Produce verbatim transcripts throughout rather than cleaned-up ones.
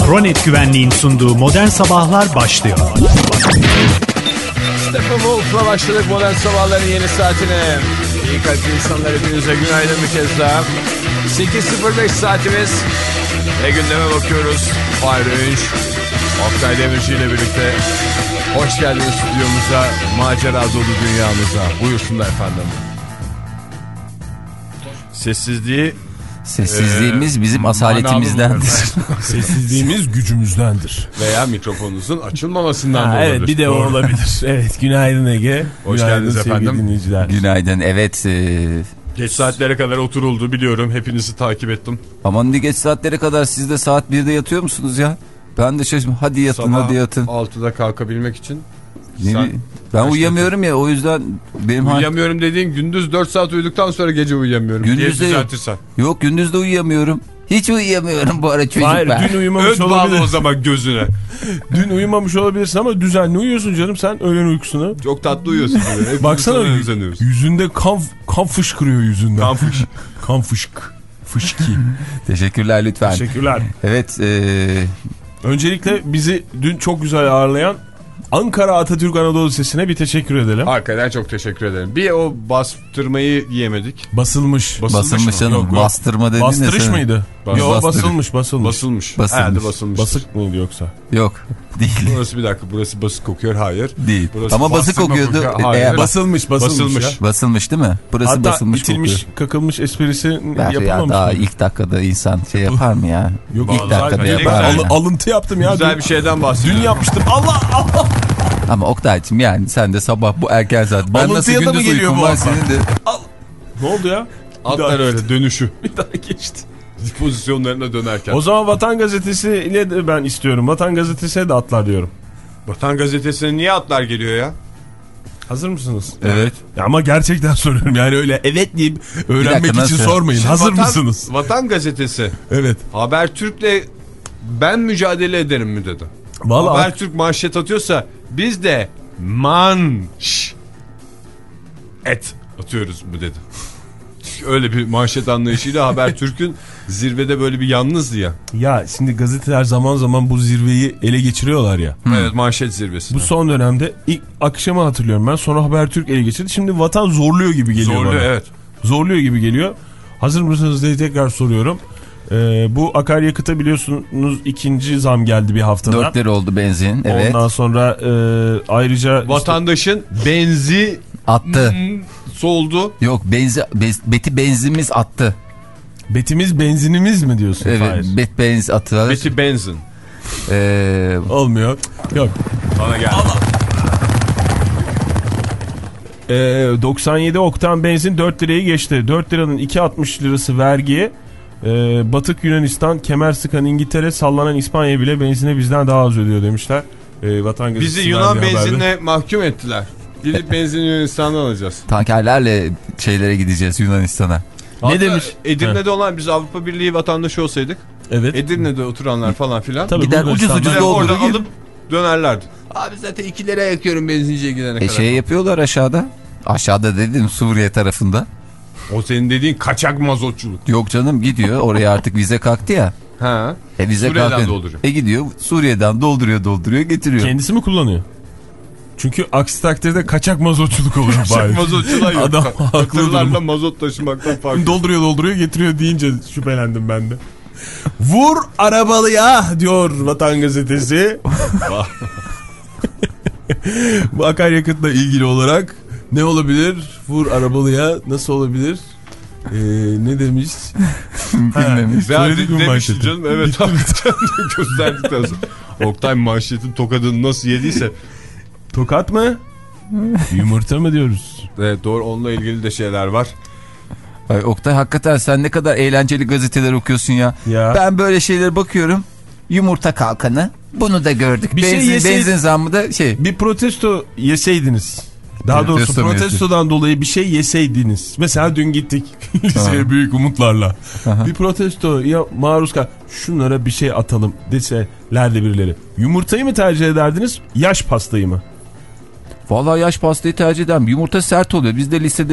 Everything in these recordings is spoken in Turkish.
Kronet Güvenliğin sunduğu Modern Sabahlar başlıyor. Stephen Wolf'la başladık Modern Sabahların yeni saatine. İyi kalpli insanlar hepinize günaydın bir kez daha. sekiz sıfır beş saatimiz ve gündeme bakıyoruz. Fahir Öğünç, Oktay Demirci ile birlikte. Hoş geldiniz stüdyomuza, macera dolu dünyamıza. Buyursunlar efendim. Sessizliği Sessizliğimiz ee, bizim asaletimizdendir. Sessizliğimiz gücümüzdendir. Veya mikrofonunuzun açılmamasından ha, da olabilir. Evet, bir de o olabilir. Evet, günaydın Ege. Hoş günaydın geldiniz efendim. Dinleyiciler. Günaydın, evet. E... Geç saatlere kadar oturuldu biliyorum. Hepinizi takip ettim. Aman ne geç saatlere kadar, siz de saat birde yatıyor musunuz ya? Ben de şaşırdım. Hadi yatın, sabah hadi yatın. altıda kalkabilmek için. Ne, ben uyuyamıyorum ya, o yüzden benim uyuyamıyorum ha... dediğin gündüz dört saat uyuduktan sonra gece uyuyamıyorum. Gündüz de yok. Yok, gündüz de uyuyamıyorum. Hiç uyuyamıyorum bu ara çocuk. Hayır, ben. Dün uyumamış Öt olabilir. bağlı o zaman gözüne. Dün uyumamış olabilirsin ama düzenli uyuyorsun canım sen öğlen uykusunu. Çok tatlı uyuyorsun. Baksana yüzünde kan, kan fışkırıyor yüzünden. Kan fışk. Kan fışk. Fışki. Teşekkürler lütfen. Teşekkürler. Evet. Ee... Öncelikle bizi dün çok güzel ağırlayan Ankara Atatürk Anadolu Lisesi'ne bir teşekkür edelim. Hakikaten çok teşekkür ederim. Bir o bastırmayı yiyemedik. Basılmış. Basılmış, basılmış canım. Yok, bastırma dediğin Bastırış ne mıydı? Bas Yok, basılmış, basılmış. Basılmış. Basılmış. basılmış. Basık mıydı yoksa? Yok. Değil. Burası bir dakika. Burası basık kokuyor. Hayır. Değil. Burası ama basık kokuyordu. Kokuyor. Hayır. Eğer basılmış, basılmış. Basılmış. Basılmış değil mi? Burası hatta basılmış itilmiş, kokuyor. kakılmış esprisi yapılmamış ya, daha mı? İlk dakikada insan şey yapar mı ya? Yok, ilk dakikada yapar. Al, alıntı yaptım ya. Güzel dün, bir şeyden bahsediyorum. Dün yapmıştım. Allah Allah. Ama Oktay'cığım yani sen de sabah bu erken saat. Ben alıntıya nasıl gündüz uykum var senin de. Al. Ne oldu ya? Atlar öyle dönüşü. Bir daha geçti. Pozisyonlarına dönerken. O zaman Vatan Gazetesi ile de ben istiyorum. Vatan Gazetesi'ne de atlar diyorum. Vatan Gazetesi'ne niye atlar geliyor ya? Hazır mısınız? Evet. Ya ama gerçekten soruyorum yani öyle evet deyip öğrenmek dakika, için sormayın. Şimdi Hazır vatan, mısınız? Vatan Gazetesi. Evet. Habertürk'le ben mücadele ederim mi dedi. Vallahi Habertürk manşet atıyorsa biz de manş et atıyoruz mu dedi. Öyle bir manşet anlayışıyla Habertürk'ün zirvede böyle bir yalnızdı ya. Ya şimdi gazeteler zaman zaman bu zirveyi ele geçiriyorlar ya. Hmm. Evet, manşet zirvesi. Bu son dönemde ilk akşamı hatırlıyorum ben, sonra Habertürk ele geçirdi. Şimdi Vatan zorluyor gibi geliyor zorluyor, bana. evet. Zorluyor gibi geliyor. Hazır mısınız diye tekrar soruyorum. Ee, bu akaryakıta biliyorsunuz ikinci zam geldi bir haftada. dört lira oldu benzin. Evet. Ondan sonra e, ayrıca vatandaşın işte, benzi attı. Hmm, soldu. Yok, benzi bez, beti benzimiz attı. Betimiz benzinimiz mi diyorsun? Evet, Hayır. bet benz atıyor. Beti benzin. Ee, Olmuyor. Yok. Bana geldi. Ee, doksan yedi oktan benzin dört lirayı geçti. dört liranın iki altmış lirası vergiye. Ee, Batık Yunanistan, kemer sıkan İngiltere, sallanan İspanya bile benzine bizden daha az ödüyor demişler. Ee, Vatan Bizi Yunan benzinle mahkum ettiler. Gidip benzin Yunanistan'dan alacağız. Tankerlerle şeylere gideceğiz Yunanistan'a. Hatta ne demiş? Edirne'de He. olan biz Avrupa Birliği vatandaşı olsaydık. Evet. Edirne'de oturanlar falan filan. Tabii gider ucuz ucuz orada alıp dönerlerdi. Abi zaten iki lira yakıyorum benzinciye gidene e kadar. E şey yapıyorlar aşağıda. Aşağıda dedim, Suriye tarafında. O senin dediğin kaçak mazotçuluk. Yok canım, gidiyor oraya artık vize kalktı ya. Ha. E vize Suriye'den kalktı. dolduruyor. E gidiyor Suriye'den dolduruyor dolduruyor getiriyor. Kendisi mi kullanıyor? Çünkü aksi takdirde kaçak mazotçuluk olur. Kaçak mazotçuluğa yok. Adam hatırlarla mazot taşımaktan farklı. Dolduruyor dolduruyor getiriyor deyince şüphelendim ben de. Vur arabalıya diyor Vatan Gazetesi. Bu akaryakıtla ilgili olarak ne olabilir? Vur arabalıya nasıl olabilir? Ee, ne demiş? Bilmemiş. Söyledik mi manşeti? Canım, evet hakikaten gösterdikten sonra. Oktay manşetin tokadını nasıl yediyse. Tokat mı? Yumurta mı diyoruz? Evet doğru, onunla ilgili de şeyler var. Ay Oktay, hakikaten sen ne kadar eğlenceli gazeteler okuyorsun ya. ya. Ben böyle şeylere bakıyorum. Yumurta kalkanı. Bunu da gördük. Bir benzin, şey yeseydi, benzin zammı da şey. Bir protesto yeseydiniz. Daha doğrusu protestodan dolayı bir şey yeseydiniz. Mesela dün gittik liseye büyük umutlarla. Aha. Bir protesto ya maruz kal. Şunlara bir şey atalım deselerdi birileri. Yumurtayı mı tercih ederdiniz? Yaş pastayı mı? Vallahi yaş pastayı tercih ederim. Yumurta sert oluyor. Biz de lisede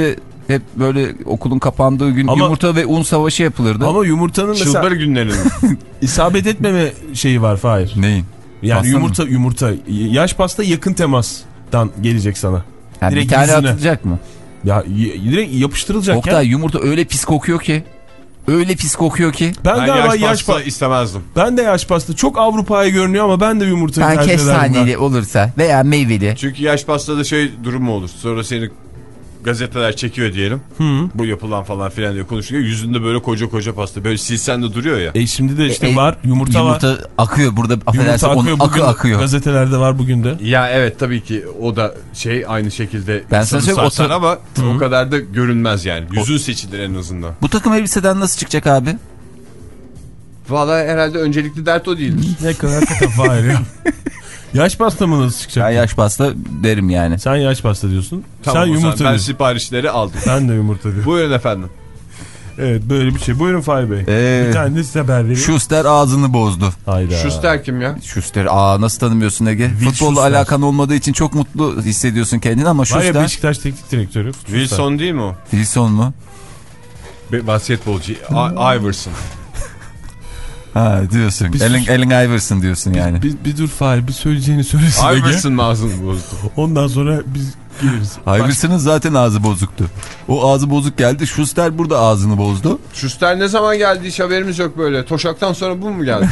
Hep böyle okulun kapandığı gün ama, yumurta ve un savaşı yapılırdı. Ama yumurtanın mesela... Çılbır günlerinin. isabet etmeme şeyi var Fahir. Neyin? Yani pasta yumurta mı? yumurta. Yaş pasta yakın temastan gelecek sana. Yani direkt bir tane yüzüne atılacak mı? Ya direkt yapıştırılacak. Oktay ya. Yumurta öyle pis kokuyor ki. Öyle pis kokuyor ki. Ben, ben galiba yaş, yaş pasta istemezdim. Ben de yaş pasta. Çok Avrupa'ya görünüyor ama ben de yumurtayı tercih ederim. Ben kestaneli olursa veya meyveli. Çünkü yaş pastada şey durumu olur. Sonra seni gazeteler çekiyor diyelim. Hı. Bu yapılan falan filan diye konuşuyor. Yüzünde böyle koca koca pasta. Böyle silsen de duruyor ya. E şimdi de işte e, var. Yumurta, yumurta var. Yumurta akıyor burada. Yumurta akıyor. Akı akıyor. Gazetelerde var bugün de. Ya evet tabii ki o da şey aynı şekilde. Ben sana söyleyeyim. O ama Hı. o kadar da görünmez yani. Yüzün seçilir en azından. Bu takım elbiseden nasıl çıkacak abi? Vallahi herhalde öncelikli dert o değildir. Ne kadar kafa ayrı ya. Yaş pasta mı nasıl çıkacak? Ben yaş pasta derim yani. Sen yaş pasta diyorsun. Tamam, sen yumurta ben diyorsun. Siparişleri aldım. Ben de yumurta diyorum. Buyurun efendim. Evet böyle bir şey. Buyurun Fahir Bey. Ee, bir tane de size haber vereyim. Schuster ağzını bozdu. Hayda. Schuster kim ya? Schuster aa nasıl tanımıyorsun Ege? Will Futbolla Schuster. Alakan olmadığı için çok mutlu hissediyorsun kendini ama Schuster. Var ya Beşiktaş teknik direktörü. Wilson değil mi o? Wilson mu? Basketbolcu. Iverson. Ha diyorsun. Allen, Allen Iverson diyorsun biz, yani. Bir, bir dur Fahir bir söyleyeceğini söylesin. Iverson mı ağzını bozdu? Ondan sonra biz geliriz. Iverson'ın zaten ağzı bozuktu. O ağzı bozuk geldi. Schuster burada ağzını bozdu. Schuster ne zaman geldi hiç haberimiz yok böyle. Toşak'tan sonra bu mu geldi?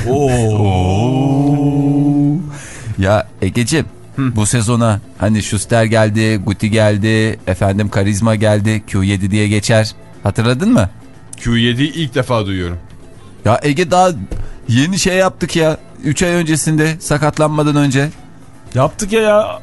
Oo. Ya Egeciğim bu sezona hani Schuster geldi, Guti geldi, efendim Karizma geldi, Q yedi diye geçer. Hatırladın mı? Q yediyi ilk defa duyuyorum. Ya Ege daha yeni şey yaptık ya. üç ay öncesinde sakatlanmadan önce. Yaptık ya ya.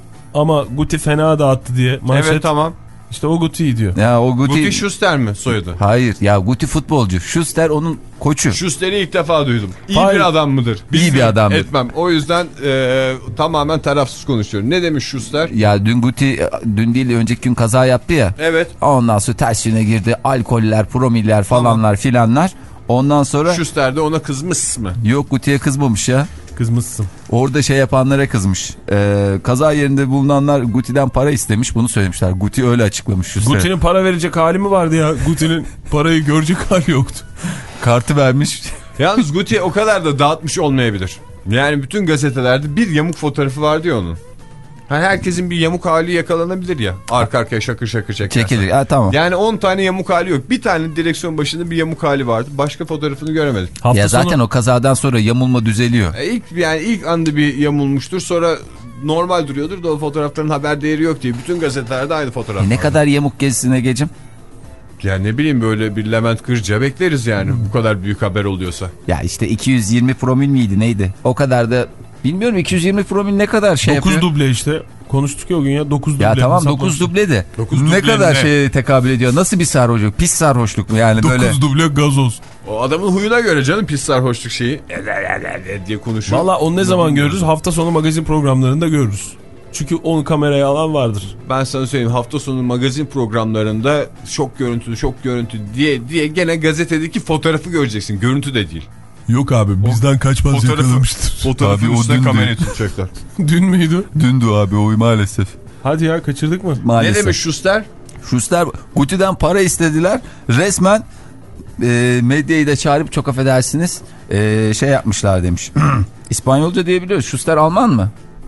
Ama Guti fena dağıttı diye. Manşet. Evet tamam. İşte o Guti'yi diyor. Ya o Guti... Guti Schuster mi soyadı? Hayır ya Guti futbolcu. Schuster onun koçu. Schuster'i ilk defa duydum. İyi Hayır. bir adam mıdır? Biz İyi bir adamdır. Etmem. O yüzden e, tamamen tarafsız konuşuyorum. Ne demiş Schuster? Ya dün Guti dün değil önceki gün kaza yaptı ya. Evet. Ondan sonra ters yöne girdi. Alkoller, promiller falanlar tamam. filanlar. Ondan sonra... Schuster de ona kızmış mı? Yok Guti'ye kızmamış ya. Kızmışsın. Orada şey yapanlara kızmış. Ee, kaza yerinde bulunanlar Guti'den para istemiş. Bunu söylemişler. Guti öyle açıklamış. Guti'nin para verecek hali mi vardı ya? Guti'nin parayı görecek hali yoktu. Kartı vermiş. Yalnız Guti o kadar da dağıtmış olmayabilir. Yani bütün gazetelerde bir yamuk fotoğrafı vardı ya onun. Yani herkesin bir yamuk hali yakalanabilir ya. Arka arkaya şakır şakır çekersen. Çekilir. Ha, tamam. Yani on tane yamuk hali yok. Bir tane direksiyon başında bir yamuk hali vardı. Başka fotoğrafını göremedik. Hafta ya zaten sonu... o kazadan sonra yamulma düzeliyor. E ilk yani ilk anda bir yamulmuştur. Sonra normal duruyordur da o fotoğrafların haber değeri yok diye. Bütün gazetelerde aynı fotoğraf. E ne kadar yamuk gezisine Egeciğim? Ya ne bileyim böyle bir Levent Kırca bekleriz yani. Hmm. Bu kadar büyük haber oluyorsa. Ya işte iki yüz yirmi promil miydi neydi? O kadar da bilmiyorum iki yüz yirmi promil ne kadar şey dokuz yapıyor? dokuz duble işte. Konuştuk ya o gün ya dokuz duble. Ya tamam dokuz duble de. Ne kadar şeye tekabül ediyor? Nasıl bir sarhoşluk? Pis sarhoşluk mu yani böyle? dokuz duble gazoz. O adamın huyuna göre canım pis sarhoşluk şeyi. diye konuşuyor. Valla onu ne zaman görürüz? Hafta sonu magazin programlarında görürüz. Çünkü onu kameraya alan vardır. Ben sana söyleyeyim hafta sonu magazin programlarında şok görüntülü şok görüntülü diye diye gene gazetedeki fotoğrafı göreceksin. Görüntü de değil. Yok abi bizden o, kaçmaz yakalamıştır. Fotoğrafın abi, üstüne kamerayı tutacaklar. Dün müydü? Dündü abi o maalesef. Hadi ya kaçırdık mı? Maalesef. Ne demiş Schuster? Schuster Guti'den para istediler. Resmen e, medyayı da çağırıp çok affedersiniz e, şey yapmışlar demiş. İspanyolca diyebiliyoruz. Schuster Alman mı?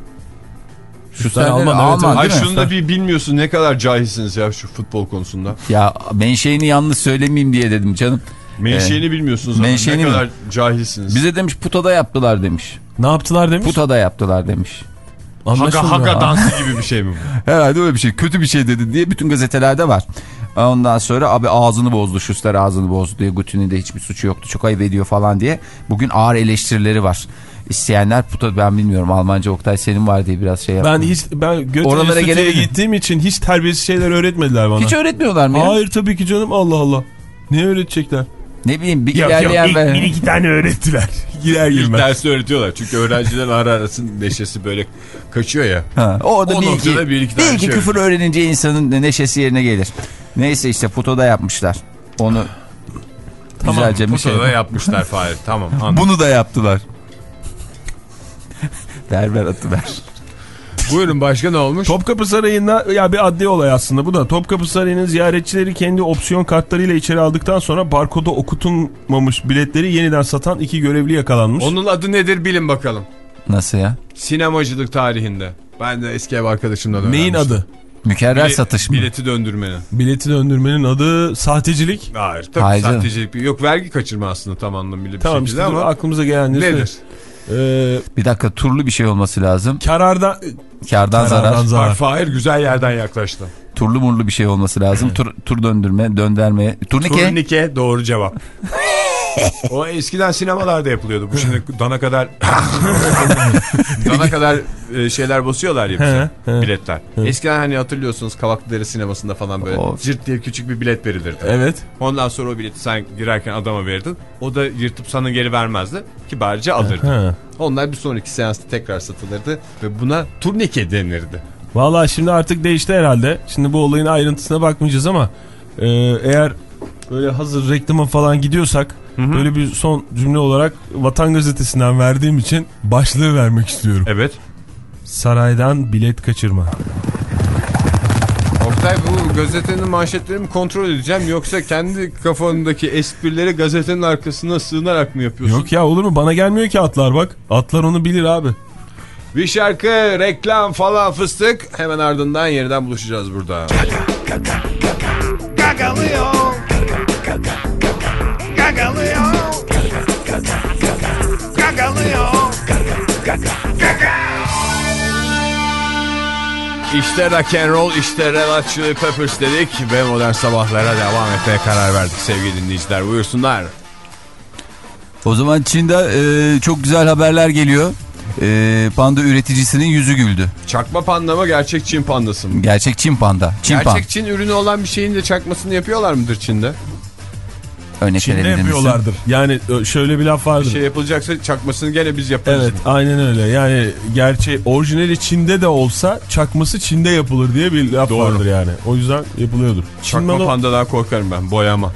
Schuster Alman, Alman evet. Ay şunu da bir bilmiyorsun ne kadar cahilsiniz ya şu futbol konusunda. Ya menşeini yanlış söylemeyeyim diye dedim canım. Menşeini ee, bilmiyorsunuz ama ne kadar mi? Cahilsiniz. Bize demiş putada yaptılar demiş. Ne yaptılar demiş? Putada yaptılar demiş. Haka haka dansı gibi bir şey mi bu? Herhalde öyle bir şey. Kötü bir şey dedi diye bütün gazetelerde var. Ondan sonra abi ağzını bozdu. Schuster ağzını bozdu diye. Guti'nin de hiçbir suçu yoktu. Çok ayıp ediyor falan diye. Bugün ağır eleştirileri var. İsteyenler puta ben bilmiyorum. Almanca Oktay senin var diye biraz şey yaptım. Ben hiç ben Göte'ye gittiğim için hiç terbiyesiz şeyler öğretmediler bana. Hiç öğretmiyorlar mı ya? Hayır tabii ki canım Allah Allah. Ne öğretecekler? Ne bileyim bir yok, ilerleyen yok, ilk, bir iki tane öğrettiler. Girer girmez. İlk dersi öğretiyorlar. Çünkü öğrencilerin ara arasının neşesi böyle kaçıyor ya. Ha, orada o bir iki, bir iki, bir iki küfür öğrenince insanın neşesi yerine gelir. Neyse işte putoda yapmışlar. Onu tamam, güzelce bir şey. Putoda yapmışlar Fahir. Tamam. Anladım. Bunu da yaptılar. ver ver atı ver. Buyurun, başka ne olmuş? Topkapı Sarayı'nda ya bir adli olay aslında bu da. Topkapı Sarayı'nın ziyaretçileri kendi opsiyon kartlarıyla içeri aldıktan sonra barkoda okutulmamış biletleri yeniden satan iki görevli yakalanmış. Onun adı nedir bilin bakalım. Nasıl ya? Sinemacılık tarihinde. Ben de eski ev arkadaşımdan öğrenmiştim. Neyin adı? Mükerrer Bile, satış mı? Bileti döndürmenin. Bileti döndürmenin adı sahtecilik. Hayır tabii Hayır, sahtecilik. Yok, vergi kaçırma aslında tam anlamıyla bir tamam, şekilde işte ama. Aklımıza gelen nedir? Ee, Bir dakika, turlu bir şey olması lazım. Karardan, Kardan zarar. zarar. Fahir güzel yerden yaklaştı. Turlu murlu bir şey olması lazım. tur, tur döndürme, dönderme. Turnike. Turnike doğru cevap. O eskiden sinemalarda yapılıyordu. Bu şimdi dana kadar dana kadar şeyler basıyorlar ya bize, he, he. biletler. He. Eskiden hani hatırlıyorsunuz Kavaklıdere sinemasında falan böyle of. cırt diye küçük bir bilet verilirdi. Evet. Ondan sonra o bileti sen girerken adama verdin. O da yırtıp sana geri vermezdi. Kibarca alırdı. He. Onlar bir sonraki seansta tekrar satılırdı ve buna turnike denirdi. Vallahi şimdi artık değişti herhalde. Şimdi bu olayın ayrıntısına bakmayacağız ama e, eğer böyle hazır reklama falan gidiyorsak, hı hı, böyle bir son cümle olarak Vatan Gazetesi'nden verdiğim için başlığı vermek istiyorum. Evet. Saraydan bilet kaçırma. Oktay, bu gazetenin manşetlerini kontrol edeceğim yoksa kendi kafandaki esprileri gazetenin arkasına sığınarak mı yapıyorsun? Yok ya, olur mu? Bana gelmiyor ki atlar bak. Atlar onu bilir abi. Bir şarkı, reklam falan fıstık. Hemen ardından yeniden buluşacağız burada. Gagalıyor. Gagalıyor. Gagalıyor. İşte rock and roll, işte Red Hot Chili Peppers dedik ve modern sabahlara devam etmeye karar verdik sevgili dinleyiciler. Buyursunlar. O zaman Çin'de e, çok güzel haberler geliyor. E, panda üreticisinin yüzü güldü. Çakma panda mı, gerçek Çin pandası mı? Gerçek Çin panda. Çin gerçek pan. Çin ürünü olan bir şeyin de çakmasını yapıyorlar mıdır Çin'de? Örnek Çin'de yapıyorlardır. Misin? Yani şöyle bir laf vardır. Bir şey yapılacaksa çakmasını gene biz yaparız. Evet, aynen öyle. Yani gerçi orijinali Çin'de de olsa çakması Çin'de yapılır diye bir laf doğru vardır yani. O yüzden yapılıyordur. Çakma Çin pandadan korkarım ben, boyama.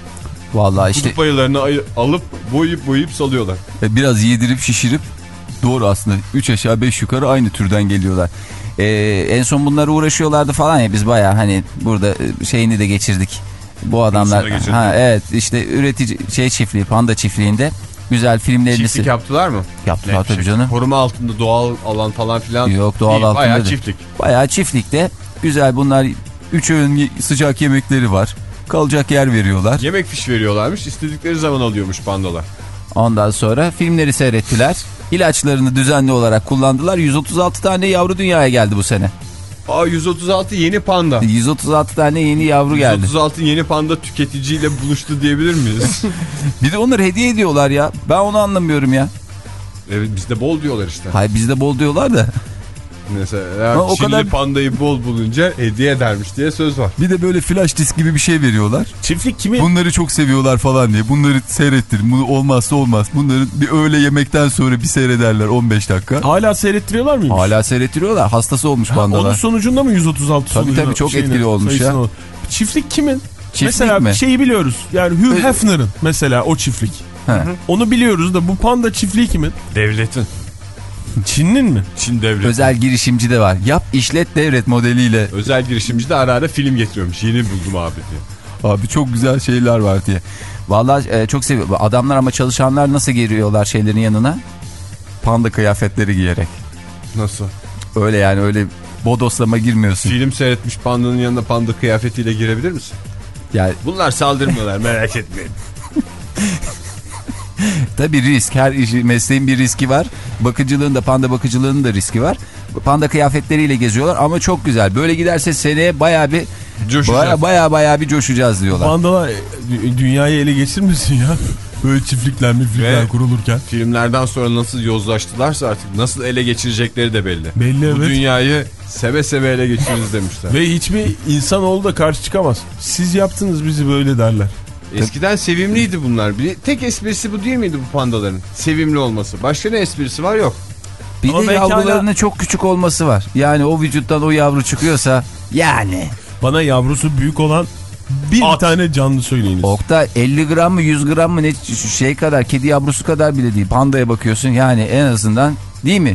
Vallahi işte. Kutup ayılarını alıp boyayıp boyayıp salıyorlar. Biraz yedirip şişirip, doğru aslında üç aşağı beş yukarı aynı türden geliyorlar. Ee, en son bunlara uğraşıyorlardı falan ya, biz bayağı hani burada şeyini de geçirdik. Bu adamlar ha evet işte üretici şey çiftliği, panda çiftliğinde güzel filmlerini. Çiftlik yaptılar mı? Yaptılar ne, tabii çiftlik. Canım. Koruma altında doğal alan falan filan. Yok, doğal değil, altında bayağı değil. Çiftlik. Bayağı çiftlikte güzel, bunlar üç öğün sıcak yemekleri var. Kalacak yer veriyorlar. Yemek fiş veriyorlarmış, istedikleri zaman alıyormuş pandalar. Ondan sonra filmleri seyrettiler. İlaçlarını düzenli olarak kullandılar. yüz otuz altı tane yavru dünyaya geldi bu sene. Aa, yüz otuz altı yeni panda. yüz otuz altı tane yeni yavru geldi. yüz otuz altı yeni panda tüketiciyle buluştu diyebilir miyiz? Bir de onları hediye ediyorlar ya. Ben onu anlamıyorum ya. Evet, bizde bol diyorlar işte. Hayır, bizde bol diyorlar da. Mesela o Çinli kadar... pandayı bol bulunca hediye edermiş diye söz var. Bir de böyle flash disk gibi bir şey veriyorlar. Çiftlik kimi? Bunları çok seviyorlar falan diye. Bunları seyrettirin. Bunu olmazsa olmaz. Bunları bir öğle yemekten sonra bir seyrederler on beş dakika. Hala seyrettiriyorlar mıymış? Hala seyrettiriyorlar. Hastası olmuş pandalar. Onun sonucunda mı yüz otuz altı tabii sonucunda? Tabii çok şeyine, etkili olmuş ya. O. Çiftlik kimin? Çiftlik mesela mi? Şeyi biliyoruz. Yani Hugh Hefner'ın mesela o çiftlik. He. Onu biliyoruz da bu panda çiftliği kimin? Devletin. Çin'in mi? Çin devleti. Özel girişimci de var. Yap işlet devret modeliyle. Özel girişimci de ara ara film getiriyormuş. Yeni buldum abi diye. Abi çok güzel şeyler var diye. Vallahi e, çok seviyorum. Adamlar ama çalışanlar nasıl giriyorlar şeylerin yanına? Panda kıyafetleri giyerek. Nasıl? Öyle yani, öyle bodoslama girmiyorsun. Film seyretmiş pandanın yanına panda kıyafetiyle girebilir misin? Yani... Bunlar saldırmıyorlar, merak etmeyin. Tabii risk, her işi, mesleğin bir riski var. Bakıcılığın da, panda bakıcılığının da riski var. Panda kıyafetleriyle geziyorlar ama çok güzel. Böyle giderse seneye bayağı bir baya baya baya bir coşacağız diyorlar. Pandalar dünyayı ele geçirmesin ya. Böyle çiftlikler miflikler kurulurken. Filmlerden sonra nasıl yozlaştılarsa artık nasıl ele geçirecekleri de belli. Belli. Bu evet. dünyayı seve seve ele geçiririz demişler. Ve hiçbir insanoğlu da karşı çıkamaz. Siz yaptınız bizi böyle derler. Eskiden sevimliydi bunlar. Bir tek esprisi bu değil miydi bu pandaların? Sevimli olması. Başka ne esprisi var? Yok. Bir ama de yavrularının hala... çok küçük olması var. Yani o vücuttan o yavru çıkıyorsa yani. Bana yavrusu büyük olan bir At. tane canlı söyleyiniz. Oktay elli gram mı yüz gram mı ne şey kadar, kedi yavrusu kadar bile değil. Pandaya bakıyorsun yani, en azından değil mi?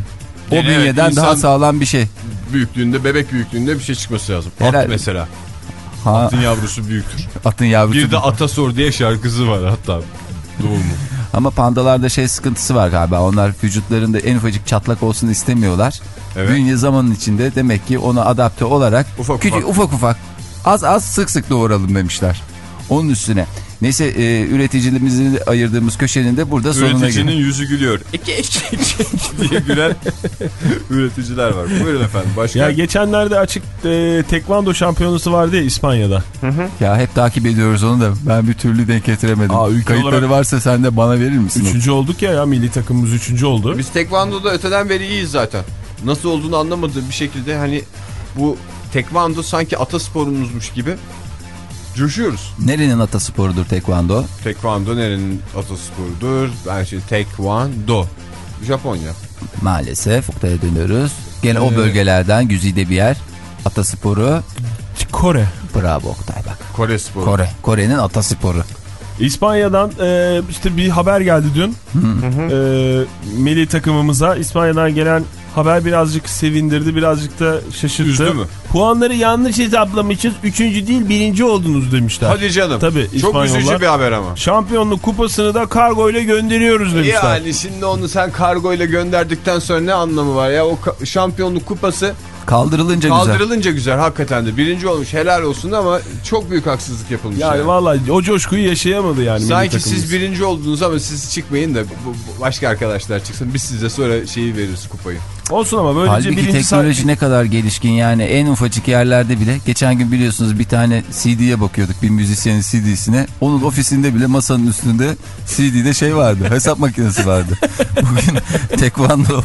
O Yani bünyeden evet, daha insan sağlam bir şey. büyüklüğünde, bebek büyüklüğünde bir şey çıkması lazım. Herhalde. At mesela. Ha, Atın yavrusu büyüktür. atın yavrusu. Bir de Atasor diye şarkısı var hatta. Doğumu. Ama pandalarda şey sıkıntısı var galiba. Onlar vücutlarında en ufacık çatlak olsun istemiyorlar. Evet. Bünye zamanın içinde demek ki ona adapte olarak Ufak küçük, ufak. ufak ufak az az sık sık doğuralım demişler. Onun üstüne. Neyse e, üreticiliğimizi ayırdığımız köşenin de burada sonuna Üreticinin geliyor. yüzü gülüyor. İki iki iki diye gülen üreticiler var. Buyurun efendim. Başka? Ya geçenlerde açık e, tekvando şampiyonası vardı ya İspanya'da. Ya hep takip ediyoruz onu da ben bir türlü denk getiremedim. Aa, ülke Kayıtları olarak- varsa sen de bana verir misin? Üçüncü olduk ya ya milli takımımız üçüncü oldu. Biz tekvandoda öteden beri iyiyiz zaten. Nasıl olduğunu anlamadığım bir şekilde hani bu tekvando sanki atasporumuzmuş gibi coşuyoruz. Nerenin atasporudur tekvando? Tekvando nerenin atasporudur? Ben şimdi tekvando. Japonya. Maalesef Oktay'a dönüyoruz. Gene o Ee, bölgelerden güzide bir yer. Atasporu. Kore. Bravo Oktay bak. Kore sporu. Kore. Kore'nin atasporu. İspanya'dan e, işte bir haber geldi dün. E, milli takımımıza İspanya'dan gelen haber birazcık sevindirdi, birazcık da şaşırttı. Üzdü mü? Puanları yanlış hesaplamışız. Üçüncü değil birinci oldunuz demişler. Hadi canım. Tabii, Çok İspanyollar. üzücü bir haber ama. Şampiyonluk kupasını da kargo ile gönderiyoruz demişler. Yani şimdi onu sen kargo ile gönderdikten sonra ne anlamı var ya? O ka- şampiyonluk kupası Kaldırılınca güzel. kaldırılınca güzel hakikaten de. Birinci olmuş, helal olsun ama çok büyük haksızlık yapılmış. Yani, yani. vallahi o coşkuyu yaşayamadı yani milli Sanki takımımız. siz birinci oldunuz ama siz çıkmayın da bu, bu başka arkadaşlar çıksın. Biz size sonra şeyi veririz, kupayı. Olsun ama böylece Halbuki birinci teknoloji say- ne kadar gelişkin yani en ufacık yerlerde bile. Geçen gün biliyorsunuz bir tane C D'ye bakıyorduk, bir müzisyenin C D'sine. Onun ofisinde bile masanın üstünde C D'de şey vardı, hesap makinesi vardı. Bugün tekvando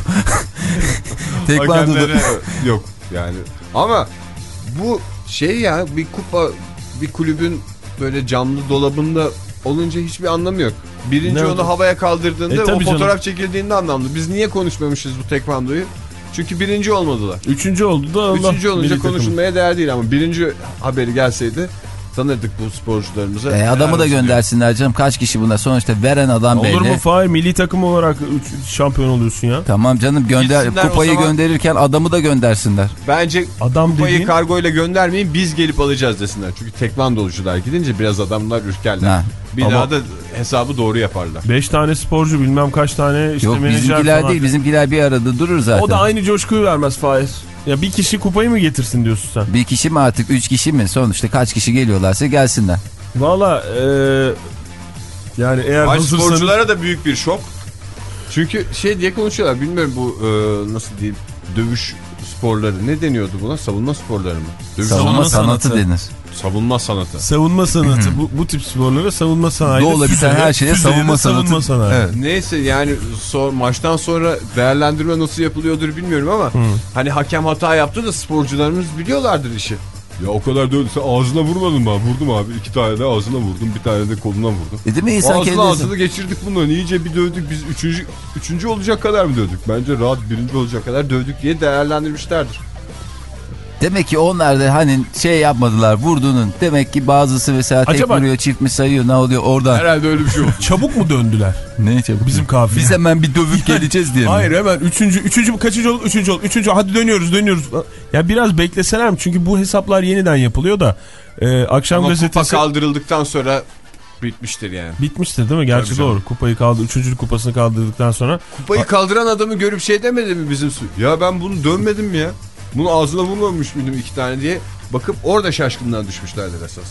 tekvandoda Hakemlere yok yani. Ama bu şey ya, bir kupa bir kulübün böyle camlı dolabında olunca hiçbir anlamı yok. Birinci Ne onu oldu? havaya kaldırdığında E, o tabii fotoğraf canım. çekildiğinde anlamlı. Biz niye konuşmamışız bu tekvandoyu? Çünkü birinci olmadılar. Üçüncü oldu da Allah. Üçüncü olunca milli takımı. konuşulmaya değer değil ama birinci haberi gelseydi tanırdık bu sporcularımıza. E, adamı da göndersinler canım, kaç kişi bunlar sonuçta, veren adam belli. Olur mu Fahir, milli takım olarak üç, şampiyon oluyorsun ya. Tamam canım, gönder, Gitsinler kupayı o zaman. gönderirken adamı da göndersinler. Bence Adam kupayı dediğin- kargoyla göndermeyin, biz gelip alacağız desinler. Çünkü tekvandolucular gidince biraz adamlar ürkerler. Ha. Bir Ama- daha da hesabı doğru yaparlar. Beş tane sporcu bilmem kaç tane işte Yok menajer bizimkiler falan. değil, bizimkiler bir arada durur zaten. O da aynı coşkuyu vermez Fahir. Ya bir kişi kupayı mı getirsin diyorsun sen? Bir kişi mi artık, üç kişi mi, sonuçta kaç kişi geliyorlarsa gelsinler. Valla e, yani eğer Ay, hazırsanız... sporculara da büyük bir şok. Çünkü şey diye konuşuyorlar, bilmiyorum bu e, nasıl diyeyim, dövüş sporları ne deniyordu buna, savunma sporları mı? Dövüş Savunma Savunma sanatı, sanatı. denir. savunma sanatı. Savunma sanatı bu, bu tip sporlara savunma sanayi. Doğula biten her şeye savunma sanatı. Savunma sanayi. Evet. Neyse yani sor, maçtan sonra değerlendirme nasıl yapılıyordur bilmiyorum ama hani hakem hata yaptı da sporcularımız biliyorlardır işi. Ya o kadar dövdü, sen ağzına vurmadın mı? Vurdum abi, iki tane de ağzına vurdum, bir tane de koluna vurdum. E değil mi insan Ağzına kendisi? ağzını geçirdik bunları, iyice bir dövdük, biz üçüncü, üçüncü olacak kadar mı dövdük? Bence rahat birinci olacak kadar dövdük diye değerlendirmişlerdir. Demek ki onlar da hani şey yapmadılar, vurduğunun. Demek ki bazısı mesela tek Acaba- vuruyor, çift mi sayıyor, ne oluyor oradan. Herhalde öyle bir şey oldu. Çabuk mu döndüler? Ne çabuk. Bizim kafiye. Biz hemen bir dövüp geleceğiz diye mi? Hayır hemen üçüncü, üçüncü kaçıncı olduk? Üçüncü olduk. Üçüncü, hadi dönüyoruz dönüyoruz. Ya biraz bekleseler mi? Çünkü bu hesaplar yeniden yapılıyor da. E, akşam Ama kupa gazetesi... kaldırıldıktan sonra bitmiştir yani. Bitmiştir değil mi? Gerçi Tabii doğru. canım. Kupayı kaldı, üçüncü kupasını kaldırdıktan sonra. Kupayı kaldıran adamı görüp şey demedi mi bizim su? Ya ben bunu dönmedim mi ya? Bunu ağzına vurmamış mıydım iki tane diye. Bakıp orada şaşkınlığa düşmüşlerdir esas.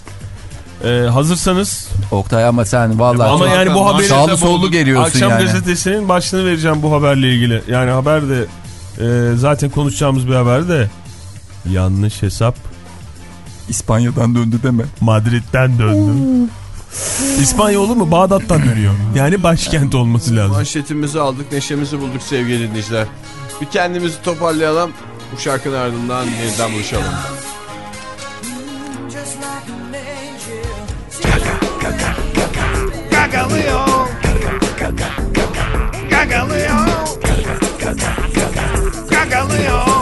E, hazırsanız. Oktay ama sen vallahi Ama çok yani bu haberi sağlı sollu geliyorsun akşam yani. gazetesinin başlığını vereceğim bu haberle ilgili. Yani haber de e, zaten konuşacağımız bir haber de yanlış hesap İspanya'dan döndü deme. Madrid'den döndü. İspanya olur mu? Bağdat'tan dönüyor. Yani başkent olması lazım. Manşetimizi aldık, neşemizi bulduk sevgili dinleyiciler. Bir kendimizi toparlayalım. Bu şarkının ardından yeniden buluşalım. Gagaleo. Gagaleo. Gagaleo.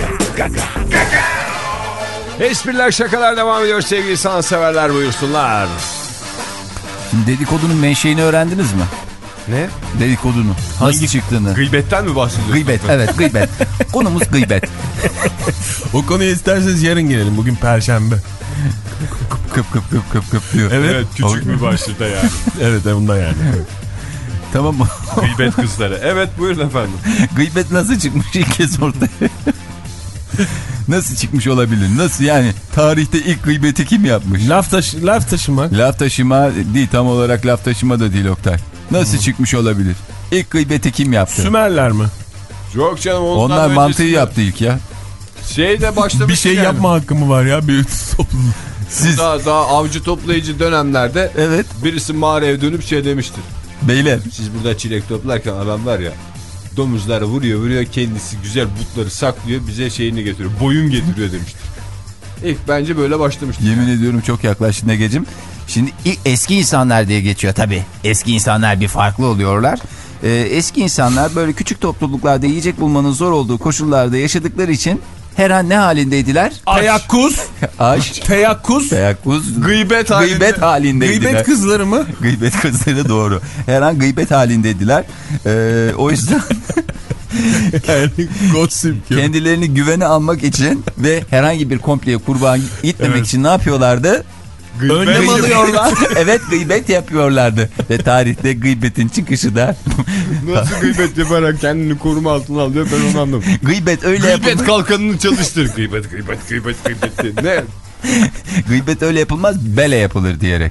Espriler, şakalar devam ediyor sevgili sanatseverler, buyursunlar. Şimdi dedikodunun menşeini öğrendiniz mi? Ne? Dedikodunu. Nasıl Hangi- çıktığını. Gıybetten mi bahsediyorsun? Gıybet. Evet gıybet. Konumuz gıybet. O konuya isterseniz yarın gelelim. Bugün Perşembe. Kıp kıp kıp kıp kıp diyor. Evet. Evet, küçük bir başlıkta yani. Evet bunda yani. Tamam mı? Gıybet kızları. Evet, buyurun efendim. Gıybet nasıl çıkmış ilk kez ortaya? Nasıl çıkmış olabilir? Nasıl yani? Tarihte ilk gıybeti kim yapmış? Laf, taşı, laf taşımak. Laf taşıma değil, tam olarak laf taşıma da değil Oktay. Nasıl hmm. çıkmış olabilir? İlk gıybeti kim yaptı? Sümerler mi? Yok canım, onlar mantığı yaptı ilk ya. Şeyde başlamış. Bir şey yani. yapma hakkı mı var ya? Bir toplum. Siz... Daha, daha avcı toplayıcı dönemlerde evet. Birisi mağaraya dönüp şey demiştir. Beyler. Siz burada çilek toplarken adam var ya, domuzları vuruyor vuruyor, kendisi güzel butları saklıyor, bize şeyini getiriyor, boyun getiriyor demiştir. İlk bence böyle başlamıştır. Yemin ediyorum çok yaklaştı Negeciğim. Şimdi ilk eski insanlar diye geçiyor tabii. Eski insanlar bir farklı oluyorlar. Ee, eski insanlar böyle küçük topluluklarda yiyecek bulmanın zor olduğu koşullarda yaşadıkları için her an ne halindeydiler? Teyakkuz. Aş. Teyakkuz. Teyakkuz. Gıybet halinde. Gıybet halindeydiler. Gıybet kızları mı? Gıybet kızları doğru. Her an gıybet halindeydiler. Ee, o yüzden... Yani gossip gibi. Kendilerini güvene almak için ve herhangi bir kompleye kurban gitmemek evet. için ne yapıyorlardı? Önlem alıyorlar. Evet, gıybet yapıyorlardı. Ve tarihte gıybetin çıkışı da... Nasıl gıybet yaparak kendini koruma altına alıyor, ben onu anlamadım. Gıybet öyle Gıybet yapılmaz. kalkanını çalıştır. Gıybet gıybet gıybet gıybet. Ne? Gıybet öyle yapılmaz, bele yapılır diyerek.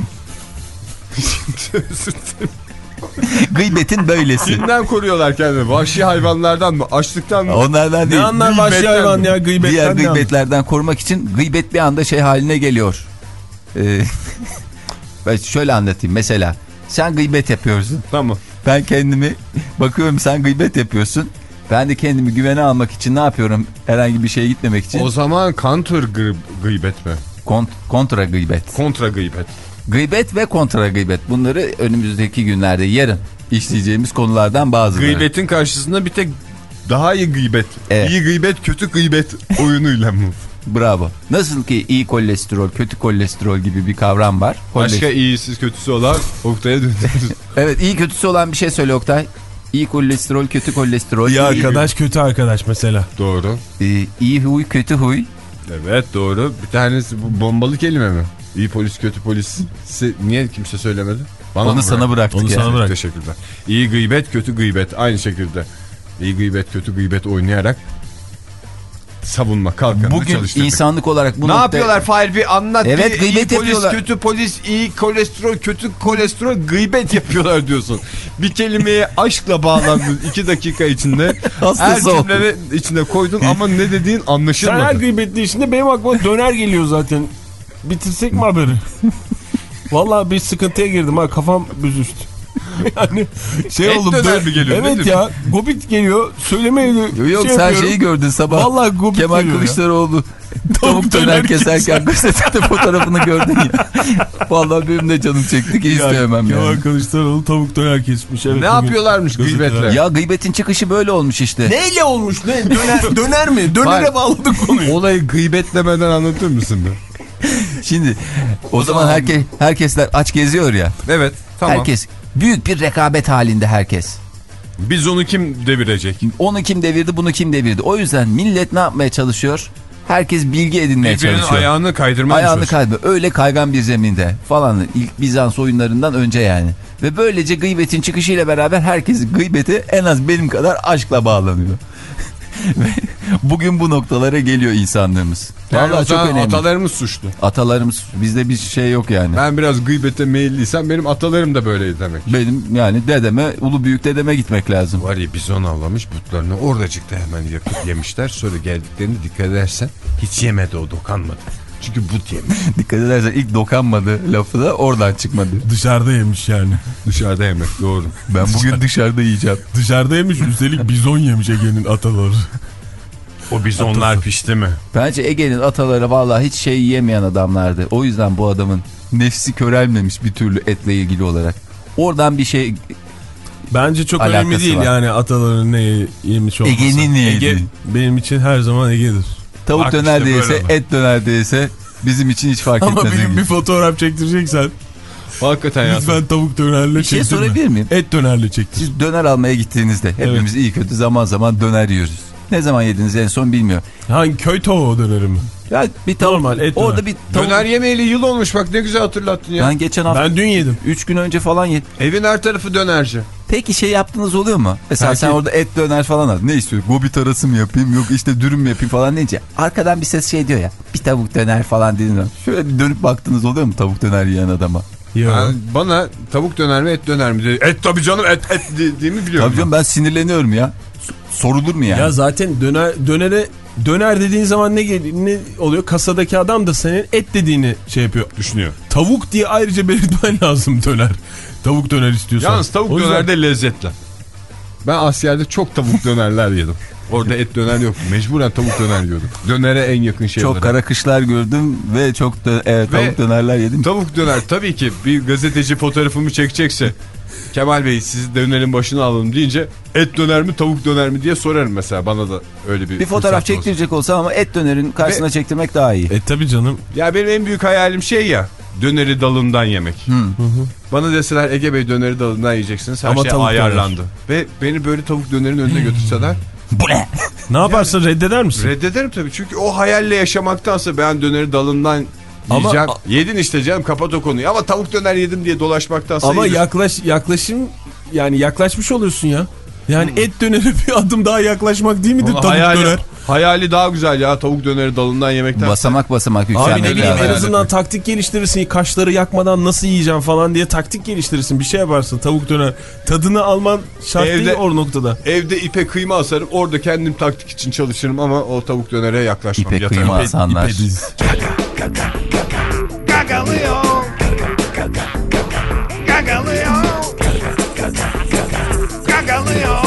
Gıybetin böylesi. Kimden koruyorlar kendini? Vahşi hayvanlardan mı? Açlıktan mı? Onlardan değil. Ne anlar vahşi hayvan ya gıybetten? Diğer gıybetlerden korumak için gıybet bir anda şey haline geliyor. Ee, ben şöyle anlatayım. Mesela sen gıybet yapıyorsun. Tamam. Ben kendimi bakıyorum, sen gıybet yapıyorsun. Ben de kendimi güvene almak için ne yapıyorum? Herhangi bir şeye gitmemek için. O zaman counter gı gıybet mi? Kont kontra gıybet. Kontra gıybet. Gıybet ve kontra gıybet. Bunları önümüzdeki günlerde, yarın işleyeceğimiz konulardan bazıları. Gıybetin karşısında bir tek daha iyi gıybet. Evet. İyi gıybet, kötü gıybet oyunuyla mı? Bravo. Nasıl ki iyi kolesterol, kötü kolesterol gibi bir kavram var. Başka iyisiz kötüsü olan Oktay'a döndürürüz. Evet, iyi kötüsü olan bir şey söyle Oktay. İyi kolesterol, kötü kolesterol. İyi arkadaş, kötü arkadaş mesela. Doğru. Ee, iyi huy, kötü huy. Evet doğru. Bir tanesi bu bombalı kelime mi? İyi polis, kötü polis. Niye kimse söylemedi? Bana Onu sana bıraktık. Onu ya. sana bırak. Teşekkürler. İyi gıybet, kötü gıybet. Aynı şekilde. İyi gıybet, kötü gıybet oynayarak savunma kalkanını Bugün çalıştırdık. insanlık olarak bu ne nokta... yapıyorlar Fahir, bir anlat. Evet, bir, gıybet iyi polis, yapıyorlar. kötü polis, iyi kolesterol, kötü kolesterol, gıybet yapıyorlar diyorsun. Bir kelimeye aşkla bağlandın iki dakika içinde. Her cümlenin içine koydun ama ne dediğin anlaşılmadı. Sen her gıybetli işinde benim aklıma döner geliyor zaten. Bitirsek mi haberi? Vallahi bir sıkıntıya girdim ha, kafam büzüştü. Yani şey Et oldu. döner mi geliyor? Evet ya, Gobit geliyor. Söylemeye Yok şey sen yapıyorum. şeyi gördün sabah. Vallahi Gobit Kemal geliyor Kılıçdaroğlu tavuk döner keserken gazetede fotoğrafını gördün ya. Vallahi benim de canım çekti ki isteyemem Kemal yani. Kılıçdaroğlu tavuk döner kesmiş. Evet, ne yapıyorlarmış gıybetle? Ya gıybetin çıkışı böyle olmuş işte. Neyle olmuş? Ne? Döner, döner mi? Dönere bağladık konuyu. Olayı gıybetlemeden anlatır mısın be? Şimdi o, o zaman, zaman herkes herkesler aç geziyor ya. Evet, tamam. Herkes büyük bir rekabet halinde herkes. Biz onu kim devirecek? Onu kim devirdi, bunu kim devirdi? O yüzden millet ne yapmaya çalışıyor? Herkes bilgi edinmeye Birbirinin çalışıyor. ayağını kaydırmaya Ayağını çalışıyor. kaydırmıyor. Öyle kaygan bir zeminde falan. İlk Bizans oyunlarından önce yani. Ve böylece gıybetin çıkışıyla beraber herkes gıybete en az benim kadar aşkla bağlanıyor. Ve bugün bu noktalara geliyor insanlığımız. Yani Vallahi çok önemli. Atalarımız suçlu. Atalarımız, bizde bir şey yok yani. Ben biraz gıybete meyilliysem benim atalarım da böyleydi demek. Benim yani dedeme, ulu büyük dedeme gitmek lazım. Var ya, bizon avlamış, butlarını oracıkta hemen yakıp yemişler. Sonra geldiklerinde dikkat edersen hiç yemedi, o dokanmadı. Çünkü but yemiş. Dikkat edersen ilk dokanmadı lafı da oradan çıkmadı. Dışarıda yemiş yani. Dışarıda yemek, doğru. Ben bugün dışarıda yiyeceğim. Dışarıda yemiş, üstelik bizon yemiş Ege'nin ataları. O bizonlar Atası. Pişti mi? Bence Ege'nin ataları vallahi hiç şey yiyemeyen adamlardı. O yüzden bu adamın nefsi körelmemiş bir türlü etle ilgili olarak. Oradan bir şey... Bence çok önemli değil var. Yani ataların ne yemiş olması. Ege'nin ne Ege, yedi? Benim için her zaman Ege'dir. Tavuk Bak döner işte değilse, et döner değilse bizim için hiç fark etmez. Ama bir, bir fotoğraf çektireceksen Hakikaten ya. Lütfen tavuk dönerle Bir şey çektirme. sorabilir miyim? Et dönerle çektir. Siz döner almaya gittiğinizde hepimiz iyi kötü zaman zaman döner yiyoruz. Ne zaman yediniz en son bilmiyorum. Hangi köy tavuğu döneri mi? Ya bir tavuk, Normal et orada döner. bir tavuk. Döner yemeğiyle yıl olmuş bak ne güzel hatırlattın ya. Ben geçen hafta Ben dün yedim. üç gün önce falan yedim. Evin her tarafı dönerci. Peki şey yaptınız oluyor mu? Mesela Belki... sen orada et döner falan al. Ne istiyorsun? Gobi tarası mı yapayım? Yok işte dürüm mü yapayım falan deyince. Arkadan bir ses şey diyor ya. Bir tavuk döner falan dediğinde. Şöyle bir dönüp baktınız oluyor mu tavuk döner yiyen adama? Yani bana tavuk döner mi et döner mi dedi. Et tabii canım et et dediğimi biliyorum. Tabii canım ben sinirleniyorum ya. Sorulur mu yani? Ya zaten döner dönere döner dediğin zaman ne ne oluyor? Kasadaki adam da senin et dediğini şey yapıyor, düşünüyor. Tavuk diye ayrıca belirtmen lazım döner. Tavuk döner istiyorsan. Yalnız tavuk o yüzden... döner de lezzetli. Ben askerde çok tavuk dönerler yedim. Orada et döner yoktu. Mecburen tavuk döner yiyorduk. Dönere en yakın şey. Çok kara kışlar gördüm ve çok da evet, Ve tavuk dönerler yedim. Tavuk döner tabii ki bir gazeteci fotoğrafımı çekecekse Kemal Bey siz dönerin başına alalım deyince et döner mi tavuk döner mi diye sorarım mesela, bana da öyle bir Bir fotoğraf fırsat çektirecek olsam ama et dönerin karşısına ve... çektirmek daha iyi. E tabii canım. olsun. Ya benim en büyük hayalim şey ya, döneri dalından yemek. Hı. Hı hı. Bana deseler Ege Bey döneri dalından yiyeceksiniz, her ama şey ayarlandı. Döner. Ve beni böyle tavuk dönerin önüne götürseler. Bu ne? Ne yaparsın, yani, reddeder misin? Reddederim tabii, çünkü o hayalle yaşamaktansa ben döneri dalından yiyeceğim. Ama, yedin işte canım, kapat o konuyu, ama tavuk döner yedim diye dolaşmaktansa. Ama yedim. yaklaş yaklaşım yani yaklaşmış oluyorsun ya. Yani hmm. et döneri bir adım daha yaklaşmak değil midir tavuk hayali, döner? Hayali daha güzel ya, tavuk döneri dalından yemekten. Basamak basamak yükselmek. Abi ne bileyim, en azından etmek. taktik geliştirirsin. Kaşları yakmadan nasıl yiyeceğim falan diye taktik geliştirirsin. Bir şey yaparsın, tavuk döner. Tadını alman şart evde, değil o noktada. Evde ipe kıyma asarım. Orada kendim taktik için çalışırım ama o tavuk dönere yaklaşmam. İpe kıyma asanlar. İpe, ipe diz. Gagalıyor. Gagalıyor. Gagalıyor.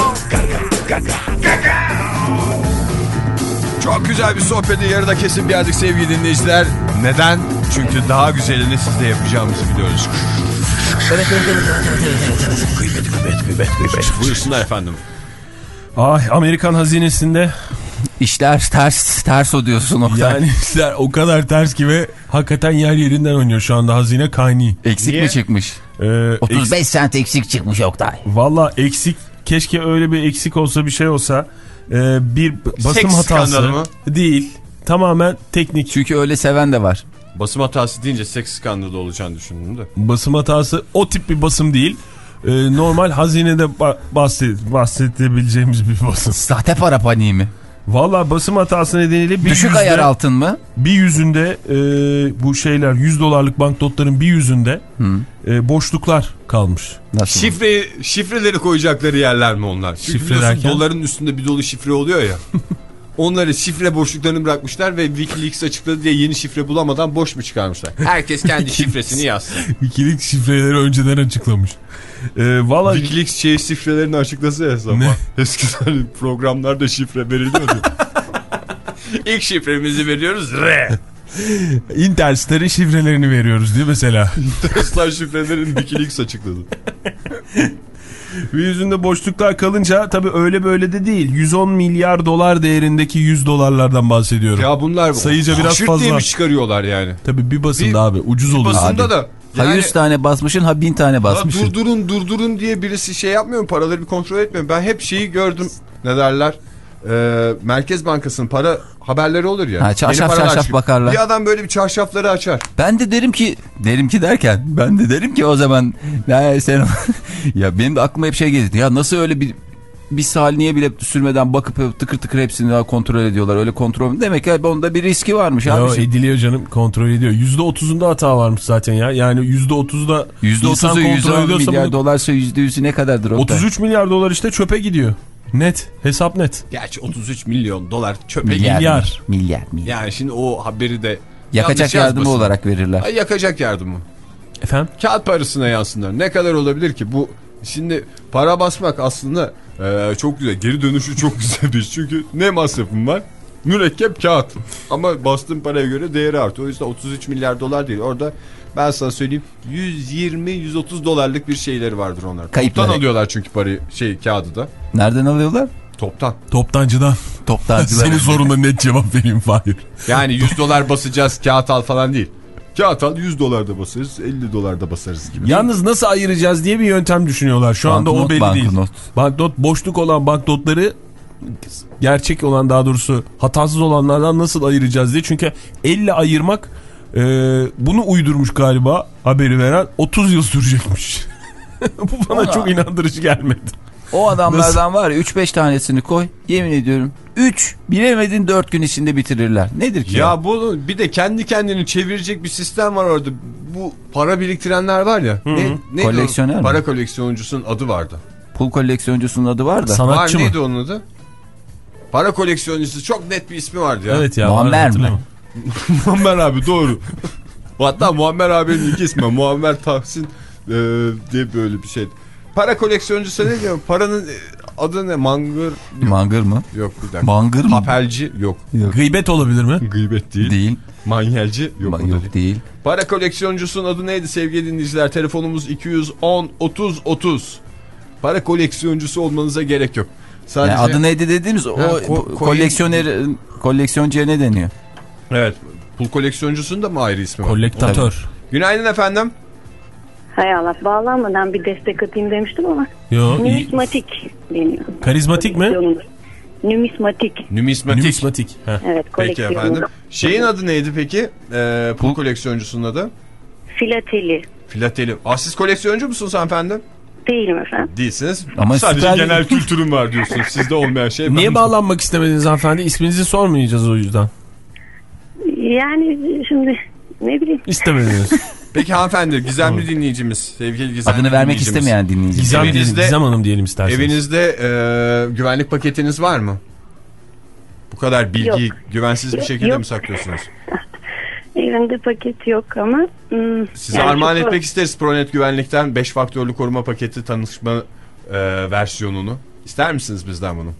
Çok güzel bir sohbeti yarıda kesip geldik sevgili dinleyiciler. Neden? Çünkü daha güzelini sizle yapacağımızı biliyoruz. Evet evet evet evet. Kıymet kıymet kıymet kıymet. Buyursunlar efendim. Ay, Amerikan hazinesinde İşler ters ters o diyorsun Oktay. Yani işler o kadar ters ki ve hakikaten yer yerinden oynuyor şu anda, hazine kaynıyor. Eksik Niye? mi çıkmış? Ee, otuz beş sent eksik çıkmış Oktay. Valla eksik, keşke öyle bir eksik olsa, bir şey olsa. Ee, bir basım Seks hatası mı? Değil, tamamen teknik. Çünkü öyle seven de var. Basım hatası deyince seks skandalı olacağını düşündüm de. Basım hatası o tip bir basım değil. Ee, normal hazinede bahset, bahsedebileceğimiz bir basım. Sahte para paniği mi? Valla basım hatası nedeniyle bir düşük yüzde, ayar altın mı? Bir yüzünde e, bu şeyler, yüz dolarlık banknotların bir yüzünde e, boşluklar kalmış. Nasıl? Şifre, şifreleri koyacakları yerler mi onlar? Şifre derken? Doların üstünde bir dolu şifre oluyor ya. Onları, şifre boşluklarını bırakmışlar ve Wikileaks açıkladı diye yeni şifre bulamadan boş mu çıkarmışlar? Herkes kendi şifresini yazsın. Wikileaks şifreleri önceden açıklamış. Ee, vallahi... Wikileaks şey şifrelerini açıklasa ya zaman. Eskiden programlarda şifre veriliyordu. İlk şifremizi veriyoruz. R. Interstellar'ın şifrelerini veriyoruz diye mesela. Interstellar şifrelerini Wikileaks açıkladı. Ve yüzünde boşluklar kalınca tabii öyle böyle de değil. yüz on milyar dolar değerindeki yüz dolarlardan bahsediyorum. Ya bunlar sayıca biraz fazla. Şırt diye mi çıkarıyorlar yani? Tabii bir basında bir, abi ucuz oluyor. Bir basında abi. da. Yani, ha yüz tane basmışın, ha bin tane basmışın. Durdurun durdurun diye birisi şey yapmıyor mu? Paraları bir kontrol etmiyor mu? Ben hep şeyi gördüm. Ne derler? Ee, Merkez Bankası'nın para haberleri olur ya. Ha, çarşaf çarşaf çıkıyor. Bakarlar. Bir adam böyle bir çarşafları açar. Ben de derim ki, derim ki derken ben de derim ki o zaman ya sen ya benim de aklıma hep şey geldi. Ya nasıl öyle bir bir saliniye bile sürmeden bakıp tıkır tıkır hepsini daha kontrol ediyorlar. Öyle kontrol mü? Demek ki onda bir riski varmış ya abi. Ediliyor canım, kontrol ediyor. yüzde otuzunda hata varmış zaten ya. Yani yüzde otuzda yüzde otuzu yüz on milyar bunu... dolarsa yüzde yüzü ne kadardır? otuz üç milyar dolar işte çöpe gidiyor. Net. Hesap net. Gerçi otuz üç milyon dolar çöpe milyar, milyar. Milyar. Milyar. Yani şimdi o haberi de yakacak yardımı olarak verirler. Ay, yakacak yardımı. Efendim? Kağıt parasına yansınlar. Ne kadar olabilir ki? Bu şimdi para basmak aslında e, çok güzel. Geri dönüşü çok güzel bir iş. Çünkü ne masrafım var? Mürekkep kağıt. Ama bastığım paraya göre değeri artıyor. O yüzden otuz üç milyar dolar değil. Orada ben sana söyleyeyim yüz yirmi yüz otuz dolarlık bir şeyleri vardır onlar. Kayıpları. Toptan alıyorlar çünkü parayı, şey kağıdı da. Nereden alıyorlar? Toptan. Toptancıdan. Toptancıdan. Senin soruna net cevap vereyim Fahir. Yani yüz dolar basacağız kağıt al falan değil. Kağıt al yüz dolarda basarız, elli dolarda basarız gibi. Yalnız nasıl ayıracağız diye bir yöntem düşünüyorlar. Şu anda Banknot, o belli banknot. değil. Banknot, boşluk olan banknotları gerçek olan, daha doğrusu hatasız olanlardan nasıl ayıracağız diye. Çünkü elle ayırmak, e, bunu uydurmuş galiba haberi veren, otuz yıl sürecekmiş. Bu bana Ona... çok inandırıcı gelmedi. O adamlardan var ya üç beş tanesini koy, yemin ediyorum üç bilemedin dört gün içinde bitirirler. Nedir ki? Ya bu bir de kendi kendini çevirecek bir sistem var orada. Bu para biriktirenler var ya. Hı -hı. Ne, ne koleksiyoner mi? Para koleksiyoncusunun adı vardı. Pul koleksiyoncusunun adı var da. Sanatçı var, mı? Neydi onun adı? Para koleksiyoncusu, çok net bir ismi vardı ya. Evet ya. Muammer mi? Muammer abi, doğru. Hatta Muammer abinin iki ismi. Muammer Tahsin e, diye böyle bir şey. Para koleksiyoncusu ne diyor? Paranın adı ne? Mangır. Mangır mı? Yok bir dakika. Mangır mı? Papelci yok. yok. Gıybet olabilir mi? Gıybet değil. Değil. Manyelci yok. Ma yok değil. değil. Para koleksiyoncusunun adı neydi sevgili dinleyiciler? Telefonumuz iki yüz on otuz otuz. Para koleksiyoncusu olmanıza gerek yok. Sadece... Yani adı neydi dediğimiz o ha, ko koleksiyoner, koleksiyoncuya ne deniyor? Evet. Pul koleksiyoncusunun da mı ayrı ismi var? Kolektatör. Günaydın efendim. Hay Allah, bağlanmadan bir destek atayım demiştim ama. Yo, Numismatik deniyor. Karizmatik mi? Numismatik. Numismatik. Numismatik. Evet, peki efendim. Şeyin adı neydi peki? Ee, pul koleksiyoncusunun adı? Filateli. Filateli. Ah, siz koleksiyoncu musunuz hanımefendi? Değilim efendim. Değilsiniz. Ama sadece süper... genel kültürüm var diyorsunuz. Sizde olmayan şey. Niye bağlanmak istemediniz hanımefendi? İsminizi sormayacağız o yüzden. Yani şimdi ne bileyim. İstemediniz. Peki hanımefendi, gizemli dinleyicimiz, sevgili gizemli adını vermek dinleyicimiz. istemeyen dinleyicimiz. Gizem, evinizde, Gizem Hanım diyelim isterseniz. Evinizde e, güvenlik paketiniz var mı? Bu kadar bilgi yok. güvensiz bir şekilde yok. mi saklıyorsunuz? Evimde paket yok ama. Hmm, Size yani armağan çok... etmek isteriz Pronet Güvenlik'ten beş faktörlü koruma paketi tanışma e, versiyonunu. İster misiniz bizden bunu?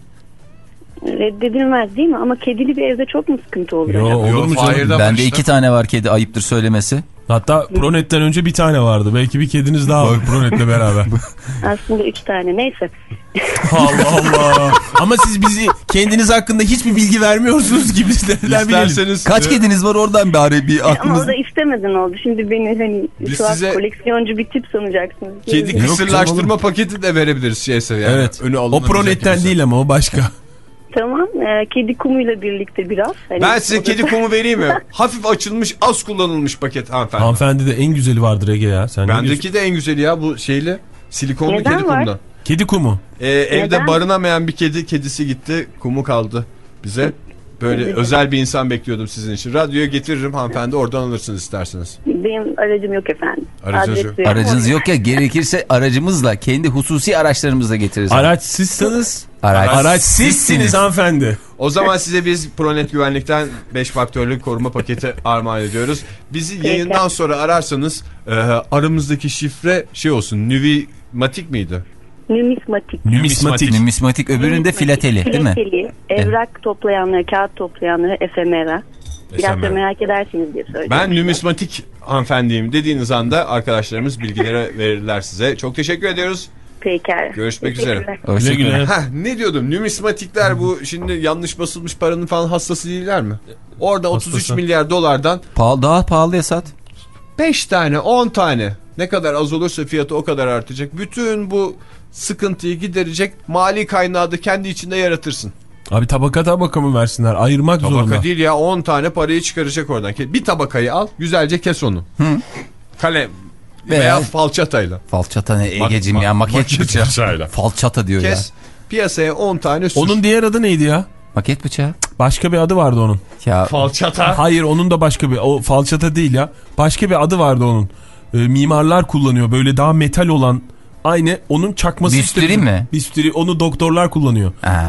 Reddedilmez değil mi? Ama kedili bir evde çok mu sıkıntı olur? Yo, olur mu canım? Bende iki tane var kedi, ayıptır söylemesi. Hatta Pronet'ten önce bir tane vardı. Belki bir kediniz daha var Pronet'le beraber. Aslında üç tane, neyse. Allah Allah. Ama siz bizi kendiniz hakkında hiçbir bilgi vermiyorsunuz gibi. İsterseniz. Kaç kediniz var oradan bari bir aklınız. Ama o da istemeden oldu. Şimdi beni hani biz şu an size... koleksiyoncu bir tip sanacaksınız. Kedi kısırlaştırma paketi de verebiliriz şeyse yani. Evet. O Pronet'ten değil ama o başka. Tamam. E, kedi kumuyla birlikte biraz. Hani ben size kedi kumu vereyim mi? Hafif açılmış, az kullanılmış paket hanımefendi. Hanımefendi de en güzeli vardır Ege ya. Sen bendeki de en güzeli ya bu şeyli. Silikonlu neden kedi var? kumdan. Kedi kumu. Ee, evde barınamayan bir kedi, kedisi gitti. Kumu kaldı bize. Böyle özel bir insan bekliyordum sizin için. Radyoya getiririm hanımefendi, oradan alırsınız isterseniz. Benim aracım yok efendim. Aracınız yok. Aracınız yok ya, gerekirse aracımızla, kendi hususi araçlarımızla getiririz. Araçsızsanız Araç, araç sizsiniz hanımefendi. O zaman size biz Pronet Güvenlik'ten beş faktörlü koruma paketi armağan ediyoruz. Bizi yayından sonra ararsanız e, aramızdaki şifre şey olsun, nüvimatik miydi? Numismatik. Numismatik. Numismatik, öbüründe filateli, değil mi? Filateli, evrak evet. toplayanları, kağıt toplayanları, efemera. Biraz da merak edersiniz diye söylüyorum. Ben numismatik hanımefendiyim dediğiniz anda arkadaşlarımız bilgileri verirler size. Çok teşekkür ediyoruz. Pekala. Görüşmek üzere. Güle güle. Heh, ne diyordum? Numismatikler bu şimdi yanlış basılmış paranın falan hastası değiller mi? Orada hastası. otuz üç milyar dolardan pahalı, daha pahalıya sat. beş tane, on tane. Ne kadar az olursa fiyatı o kadar artacak. Bütün bu sıkıntıyı giderecek mali kaynağı da kendi içinde yaratırsın. Abi tabaka tabaka mı versinler? Ayırmak tabaka zorunda. Tabaka değil ya, on tane parayı çıkaracak oradan. Bir tabakayı al, güzelce kes onu. Hı. Kalem veya, veya falçatayla. Falçata ne Ege'cim ya, maket bıçağı. Falçata diyor kes, ya. Piyasaya on tane sür. Onun diğer adı neydi ya? Maket bıçağı. Başka bir adı vardı onun. Ya. Falçata. Hayır, onun da başka bir, o falçata değil ya. Başka bir adı vardı onun. Ee, mimarlar kullanıyor böyle daha metal olan, aynı onun çakması. Bisturi işte, mi? Bisturi, onu doktorlar kullanıyor. Aa.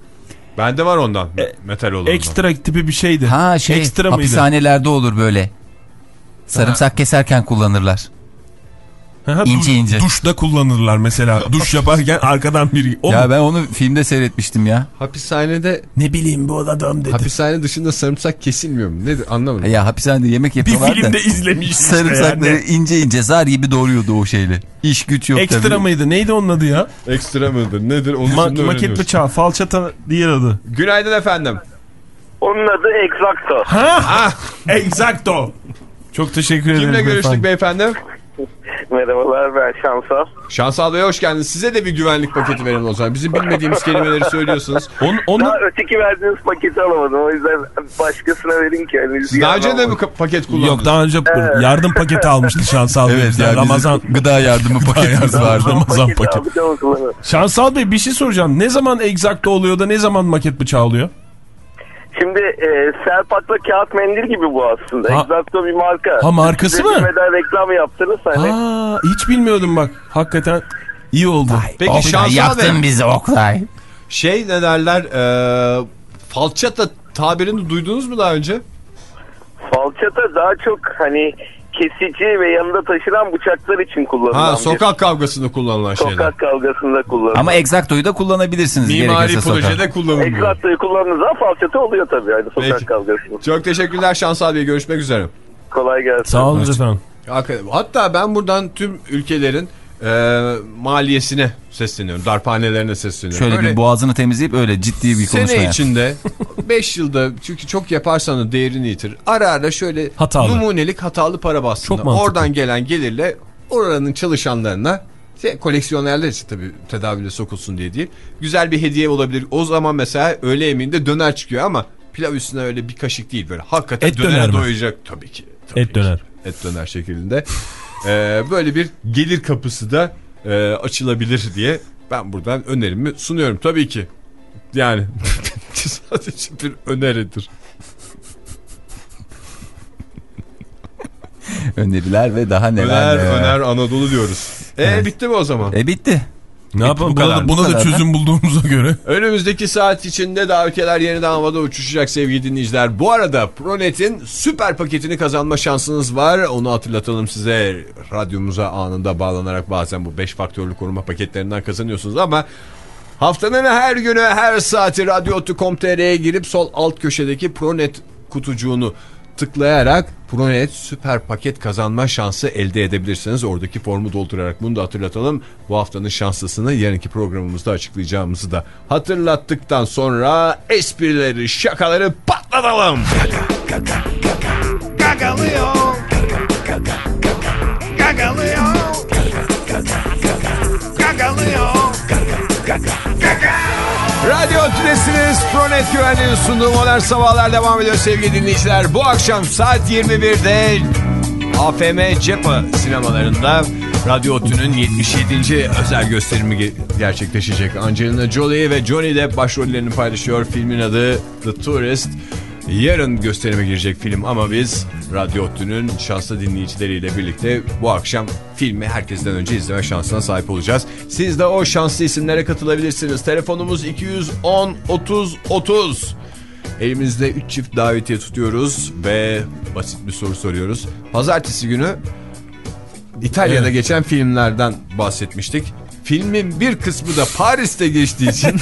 Bende var ondan. E, metal olan. Ekstra tipi bir şeydi. Ha şey, ekstra hapishanelerde mıydı? Olur böyle. Sarımsak ha. keserken kullanırlar. Ha, ince duş, ince. Duşta kullanırlar mesela. Duş yaparken arkadan biri. O ya mu? Ben onu filmde seyretmiştim ya. Hapishanede ne bileyim bu adam dedi. Hapishane dışında sarımsak kesilmiyor mu? Nedir anlamadım. Ya hapishanede yemek yapıyorlar da. Bir filmde izlemiş. Sarımsakları yani. ince ince zar gibi doğruyordu o şeyle. İş güç yok ekstra tabii. mıydı? Neydi onun adı ya? Ekstra mıdır? Nedir? Onun Ma maket bıçağı, falçata diğer adı. Günaydın efendim. Onun adı Exacto. Ha? Ah, Exacto. Çok teşekkür ederim. Kimle görüştük beyefendi? beyefendi? Merhabalar, ben Şansal. Şansal Bey hoş geldiniz. Size de bir güvenlik paketi verelim o zaman. Bizim bilmediğimiz kelimeleri söylüyorsunuz. Onu, onu... Daha öteki verdiğiniz paketi alamadım. O yüzden başkasına verin ki. Yani Siz daha önce de mi paket kullandınız? Yok, daha önce evet. yardım paketi almıştı Şansal Bey. Evet, yani Ramazan gıda yardımı paketimiz vardı. Ramazan paketi. Şansal Bey bir şey soracağım. Ne zaman Exact'ta oluyor da ne zaman maket bıçağı oluyor? Şimdi e, Selpak'la kağıt mendil gibi bu aslında. Exact'ta bir marka. Ha, markası size mı? Bilmeden reklam yaptınız hani. Ha, hiç bilmiyordum bak. Hakikaten iyi oldu. Ay, peki Oktay, Şansal yaktın Bey. bizi Oktay. Şey ne derler? E, falçata tabirini duydunuz mu daha önce? Falçata daha çok hani kesici ve yanında taşınan bıçaklar için kullanılan. Ha, sokak kavgasında kullanılan sokak şeyler. Sokak kavgasında kullanılan. Ama Exacto'yu da kullanabilirsiniz. Mimari projede kullanılıyor. Exacto'yu kullandığınız zaman falçata oluyor tabii. Yani sokak Peki. kavgasında. Çok teşekkürler Şansal Bey. Görüşmek üzere. Kolay gelsin. Sağ olun efendim. Hatta ben buradan tüm ülkelerin e, maliyesine sesleniyorum. Darphanelerine sesleniyorum. Şöyle öyle bir boğazını temizleyip öyle ciddi bir konuşma sene yap. içinde beş yılda, çünkü çok yaparsan değerini yitir. Ara ara şöyle hatalı. Numunelik hatalı para bastığında oradan gelen gelirle oranın çalışanlarına, koleksiyonerler için tabii tedavüle sokulsun diye değil, güzel bir hediye olabilir. O zaman mesela öğle yemeğinde döner çıkıyor ama pilav üstüne öyle bir kaşık değil, böyle hakikaten et dönere döner doyacak tabii ki. Tabii et ki. döner. Et döner şeklinde. Ee, böyle bir gelir kapısı da e, açılabilir diye ben buradan önerimi sunuyorum tabii ki. Yani sadece bir öneridir. Öneriler ve daha neler. Öner, öner Anadolu diyoruz. E evet. Bitti mi o zaman? E bitti. Ne yapalım? Buna, da, buna da çözüm bulduğumuza göre. Önümüzdeki saat içinde davetiyeler yeniden havada uçuşacak sevgili dinleyiciler. Bu arada Pronet'in süper paketini kazanma şansınız var. Onu hatırlatalım size. Radyomuza anında bağlanarak bazen bu beş faktörlü koruma paketlerinden kazanıyorsunuz ama haftanın her günü her saati radyo nokta com nokta tr'ye girip sol alt köşedeki Pronet kutucuğunu tıklayarak Pronet süper paket kazanma şansı elde edebilirsiniz. Oradaki formu doldurarak bunu da hatırlatalım. Bu haftanın şanslısını yarınki programımızda açıklayacağımızı da hatırlattıktan sonra esprileri, şakaları patlatalım. Gagalıyor. Gagalıyor. Gagalıyor. Radyo Tülesi'niz Pronet güvenliğinin sunduğu Modern Sabahlar devam ediyor sevgili dinleyiciler. Bu akşam saat yirmi birde A F M Cepha sinemalarında Radyo Otü'nün yetmiş yedinci özel gösterimi gerçekleşecek. Angelina Jolie ve Johnny Depp başrollerini paylaşıyor. Filmin adı The Tourist. Yarın gösterime girecek film ama biz Radyo Otü'nün şanslı dinleyicileriyle birlikte bu akşam filmi herkesten önce izleme şansına sahip olacağız. Siz de o şanslı isimlere katılabilirsiniz. Telefonumuz iki yüz on otuz otuz. Elimizde üç çift davetiye tutuyoruz ve basit bir soru soruyoruz. Pazartesi günü İtalya'da evet. geçen filmlerden bahsetmiştik. Filmin bir kısmı da Paris'te geçtiği için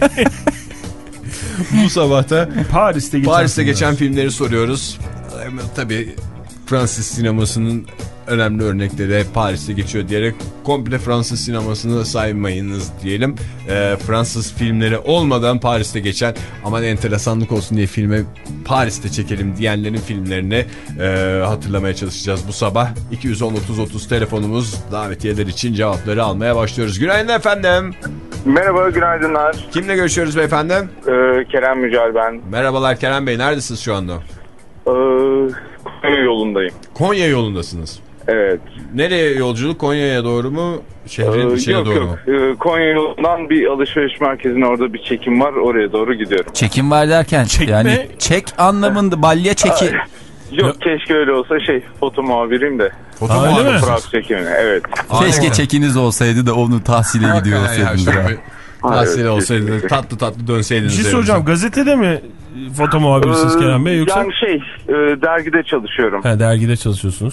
bu sabahta Paris'te geçen, Paris'te geçen filmleri soruyoruz. Tabii Fransız sinemasının önemli örnekleri Paris'te geçiyor diyerek komple Fransız sinemasını saymayınız diyelim. E, Fransız filmleri olmadan Paris'te geçen, aman enteresanlık olsun diye filme Paris'te çekelim diyenlerin filmlerini e, hatırlamaya çalışacağız bu sabah. iki yüz on otuz otuz telefonumuz, davetiyeler için cevapları almaya başlıyoruz. Günaydın efendim. Merhaba, günaydınlar. Kimle görüşüyoruz beyefendi? Ee, Kerem Mücal ben. Merhabalar Kerem Bey, neredesiniz şu anda? Ee, Konya yolundayım. Konya yolundasınız. Evet. Nereye yolculuk? Konya'ya doğru mu? Şehrin ee, içine yok, doğru yok. mu? Ee, Konya yolundan bir alışveriş merkezine, orada bir çekim var. Oraya doğru gidiyorum. Çekim var derken Çekme. yani çek anlamında, balya çeki. Ay, yok, keşke öyle olsa, şey, foto muhabiriyim de. Foto muhabiri. Fotoğraf çekimine, evet. Keşke Aynen. çekiniz olsaydı da onu tahsile gidiyor olsaydınız. Tahsile evet, olsaydı, kesinlikle. tatlı tatlı dönseydiniz. Bir şey soracağım, gazetede mi foto muhabirisiniz ee, Kerem Bey yoksa? Yani şey, e, dergide çalışıyorum. He, dergide çalışıyorsunuz.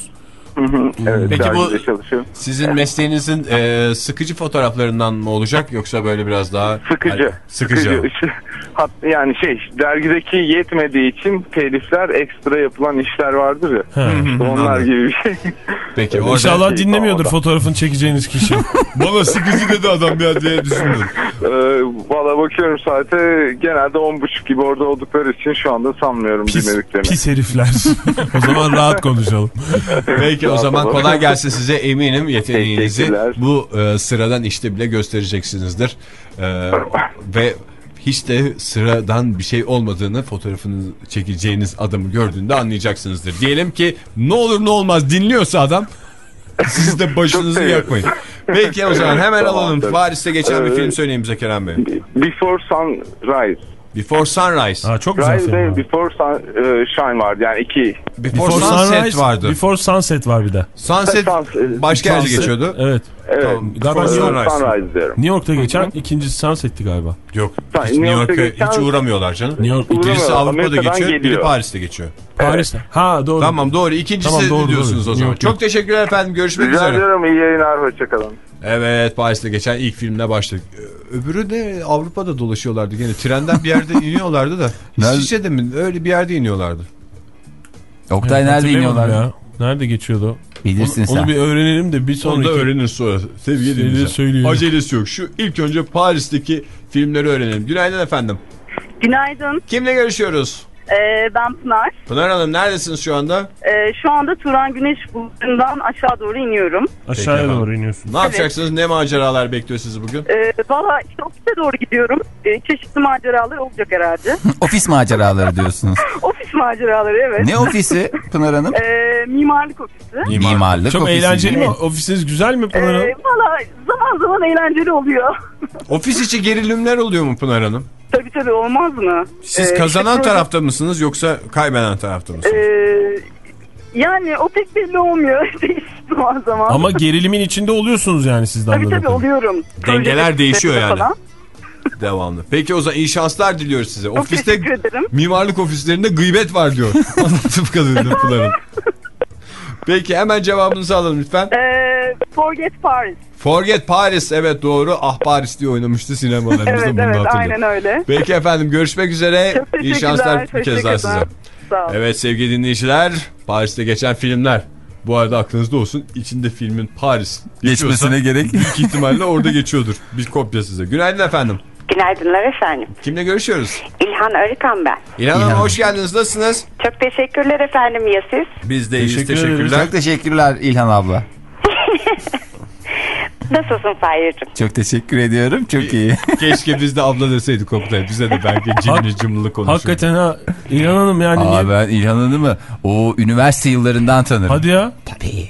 Evet, Peki bu çalışıyorum. sizin mesleğinizin e, sıkıcı fotoğraflarından mı olacak yoksa böyle biraz daha Sıkıcı. Yani, sıkıcı. sıkıcı. Hat, yani şey dergideki yetmediği için telifler, ekstra yapılan işler vardır ya. Onlar gibi bir şey. Peki orada İnşallah şey, dinlemiyordur fotoğrafını çekeceğiniz kişi. Bana sıkıcı dedi adam ya diye düşündüm. Ee, Valla bakıyorum saate, genelde on buçuk gibi orada oldukları için şu anda sanmıyorum Pis, dinlediklerini. pis herifler. O zaman rahat konuşalım. Peki o zaman kolay gelsin size, eminim yeteneğinizi bu e, sıradan işte bile göstereceksinizdir. E, ve hiç de sıradan bir şey olmadığını, fotoğrafını çekeceğiniz adamı gördüğünde anlayacaksınızdır. Diyelim ki ne olur ne olmaz dinliyorsa adam, siz de başınızı yakmayın. Peki o zaman hemen alalım. Paris'te geçen bir film söyleyin bize Kerem Bey. Before Sunrise. Before Sunrise. Ha, çok güzel film. Rise Before Sun, uh, Shine vardı yani iki. Before, Before Sunset Sunrise vardı. Before Sunset var bir de. Sunset başka yerde geçiyordu. Evet. Evet. Tamam. Galiba Before New, York, Sunrise. Sunrise diyorum. New York'ta geçen ikincisi Sunset'ti galiba. Yok. Sa- Hiç New York'a geçen- hiç uğramıyorlar canım. New York. Birisi Uğramıyorlar, Avrupa'da Amerika'dan geçiyor, biri geliyor. Paris'te geçiyor. Paris'te. Ha doğru. Tamam doğru. İkincisi Tamam, doğru, diyorsunuz doğru. o zaman. Yok, Çok yok. teşekkürler efendim. Görüşmek Rica üzere. ediyorum, iyi yayınlar, hoşçakalın. Evet, Paris'te geçen ilk filmle başladık. Öbürü de Avrupa'da dolaşıyorlardı gene. Trenden bir yerde iniyorlardı da. İsviçre'de mi? Öyle bir yerde iniyorlardı. Oktay nerede iniyorlar? Ya. Nerede geçiyordu? Bilirsin onu, sen. Onu bir öğrenelim de bir Onu sonraki. da öğrenir sonra. Sevgili Şeyleri dinleyiciler. söyleyelim. Acelesi yok. Şu ilk önce Paris'teki filmleri öğrenelim. Günaydın efendim. Günaydın. Kimle görüşüyoruz? Ee, ben Pınar. Pınar Hanım neredesiniz şu anda? Ee, şu anda Turan Güneş bulutundan aşağı doğru iniyorum. Aşağıya Peki, doğru iniyorsun. Ne yapacaksınız? Ne maceralar bekliyor sizi bugün? Ee, Valla işte ofise doğru gidiyorum. Ee, çeşitli maceralar olacak herhalde. Ofis maceraları diyorsunuz. Ofis maceraları, evet. Ne ofisi Pınar Hanım? Ee, mimarlık ofisi. Mimarlık Çok ofisi. eğlenceli mi? Ofisiniz güzel mi Pınar Hanım? Ee, Valla zaman zaman eğlenceli oluyor. Ofis içi gerilimler oluyor mu Pınar Hanım? Tabii tabii, olmaz mı? Siz Ee, kazanan işte tarafta mısınız yoksa kaybeden tarafta mısınız? Ee, yani o pek belli olmuyor zaman zaman. Ama gerilimin içinde oluyorsunuz yani siz de Tabii tabii anladığım. oluyorum. Dengeler Proje değişiyor falan. yani. Devamlı. Peki o zaman iyi şanslar diliyoruz size. Çok Ofiste, teşekkür ederim. mimarlık ofislerinde gıybet var diyor. Anlatıp kadarıyla Pınar'ın. Peki hemen cevabınızı alalım lütfen. Ee, Forget Paris. Forget Paris, evet doğru. Ah Paris diye oynamıştı sinemalarımızda, Evet bunu evet, hatırlıyorum. aynen öyle. Peki efendim, görüşmek üzere. Çok teşekkürler. İyi şanslar bir kez daha size. Sağ olun. Evet sevgili dinleyiciler, Paris'te geçen filmler. Bu arada aklınızda olsun, içinde filmin Paris Geçmesine gerek. büyük ihtimalle orada geçiyordur. Bir kopya size. Günaydın efendim. Günaydınlar efendim. Kimle görüşüyoruz? İlhan Arıkan ben. İlhan Hanım, İlhan. hoş geldiniz. Nasılsınız? Çok teşekkürler efendim, ya siz? Biz de iyiyiz. Teşekkür Teşekkürler. Çok teşekkürler İlhan abla. Nasılsın Fahir'cim? Çok teşekkür ediyorum. Çok iyi. Keşke biz de abla deseydik Oktay. Bize de belki cimri cımrılık konuşurdu. Hakikaten ha. İlhan Hanım yani. Aa, niye- ben İlhan Hanım'ı o üniversite yıllarından tanırım. Hadi ya. Tabii.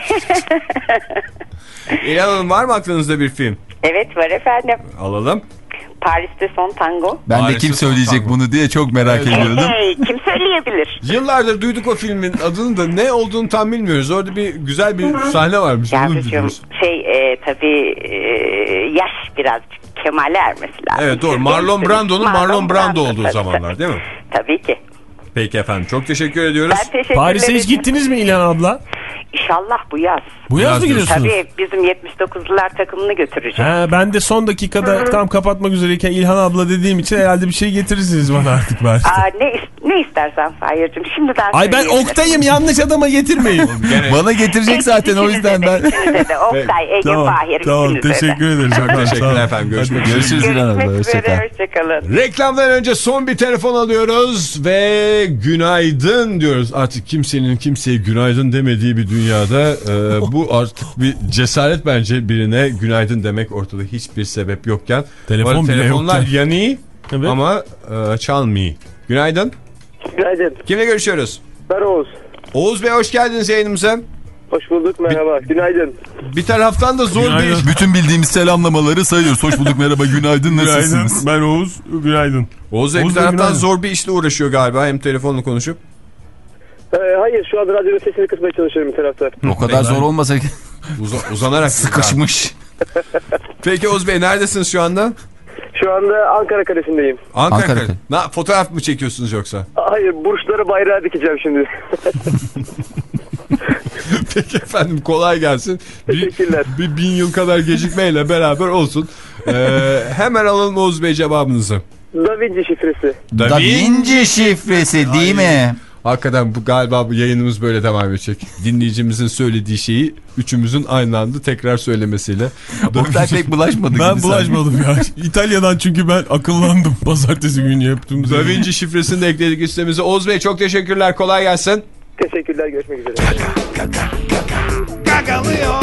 İlhan Hanım, var mı aklınızda bir film? Evet var efendim. Alalım. Paris'te Son Tango. Ben de Paris'te kim söyleyecek Son bunu diye çok merak ediyordum. Hey, kim söyleyebilir? Yıllardır duyduk o filmin adını da ne olduğunu tam bilmiyoruz. Orada bir güzel bir sahne varmış. Bunu Yavrucuğum biliyoruz. şey e, tabii e, yaş birazcık kemale ermesi lazım. Evet doğru. Siz Marlon gençsiniz. Brando'nun Marlon Brando olduğu tabii, zamanlar tabii. değil mi? Tabii ki. Peki efendim, çok teşekkür ediyoruz. Ben teşekkür Paris'e ederim. hiç gittiniz mi İlhan abla? İnşallah bu yaz. Bu yaz Biraz mı gidiyorsunuz? Tabii bizim yetmiş dokuzlular takımını götüreceğim. He, ben de son dakikada tam kapatmak üzereyken İlhan abla dediğim için herhalde bir şey getirirsiniz bana artık bari. Aa, ne, is- ne istersen Fahir'cim şimdiden Ay ben söyleyebilirim. Oktay'ım, yanlış adama getirmeyin. Bana getirecek zaten, o yüzden ben. İkinize de Oktay, Ege, tamam, Fahir tamam ikinize de. teşekkür ederiz. Teşekkürler efendim. Görüşmek üzere. Görüşürüz İlhan abla. Görüşmek Hoşçakal. üzere, hoşçakalın. Reklamdan önce son bir telefon alıyoruz ve günaydın diyoruz. Artık kimsenin kimseye günaydın demediği bir dünyada e, bu artık bir cesaret bence, birine günaydın demek ortada hiçbir sebep yokken. Telefon Bu bile telefonlar yokken. yani Evet. ama e, çalmıyor. Günaydın. Günaydın. Kimle görüşüyoruz? Ben Oğuz. Oğuz Bey, hoş geldiniz yayınımıza. Hoş bulduk, merhaba. Günaydın. Bir taraftan da zor Günaydın. değil. Bütün bildiğimiz selamlamaları sayıyoruz. Hoş bulduk, merhaba, günaydın, nasılsınız? Günaydın. Ben Oğuz. Günaydın. Oğuz Bey bir Oğuz Bey, taraftan günaydın. zor bir işle uğraşıyor galiba. Hem telefonla konuşup. Ee, hayır, şu anda radyonun sesini kısmaya çalışıyorum bir taraftan. O kadar zor olmasa Uza- uzanarak. sıkışmış. Peki Oğuz Bey, neredesiniz şu anda? Şu anda Ankara Kalesi'ndeyim. Ankara. Ankara. Ankara. Na, fotoğraf mı çekiyorsunuz yoksa? Hayır, burçlara bayrağı dikeceğim şimdi. Peki efendim, kolay gelsin. Teşekkürler. Bir, bir bin yıl kadar gecikmeyle beraber olsun. Ee, hemen alalım Oğuz Bey cevabınızı. Da Vinci şifresi. Da, da Vinci şifresi değil Ay. mi? Hakikaten bu galiba bu yayınımız böyle devam edecek. Dinleyicimizin söylediği şeyi üçümüzün aynı anda tekrar söylemesiyle. Oktay pek bulaşmadı. Ben bulaşmadım ya. İtalya'dan çünkü ben akıllandım pazartesi günü yaptığımız. Da Vinci şifresini de ekledik listemize. Oğuz Bey çok teşekkürler. Kolay gelsin. Teşekkürler. Görüşmek üzere. Gagalıyor.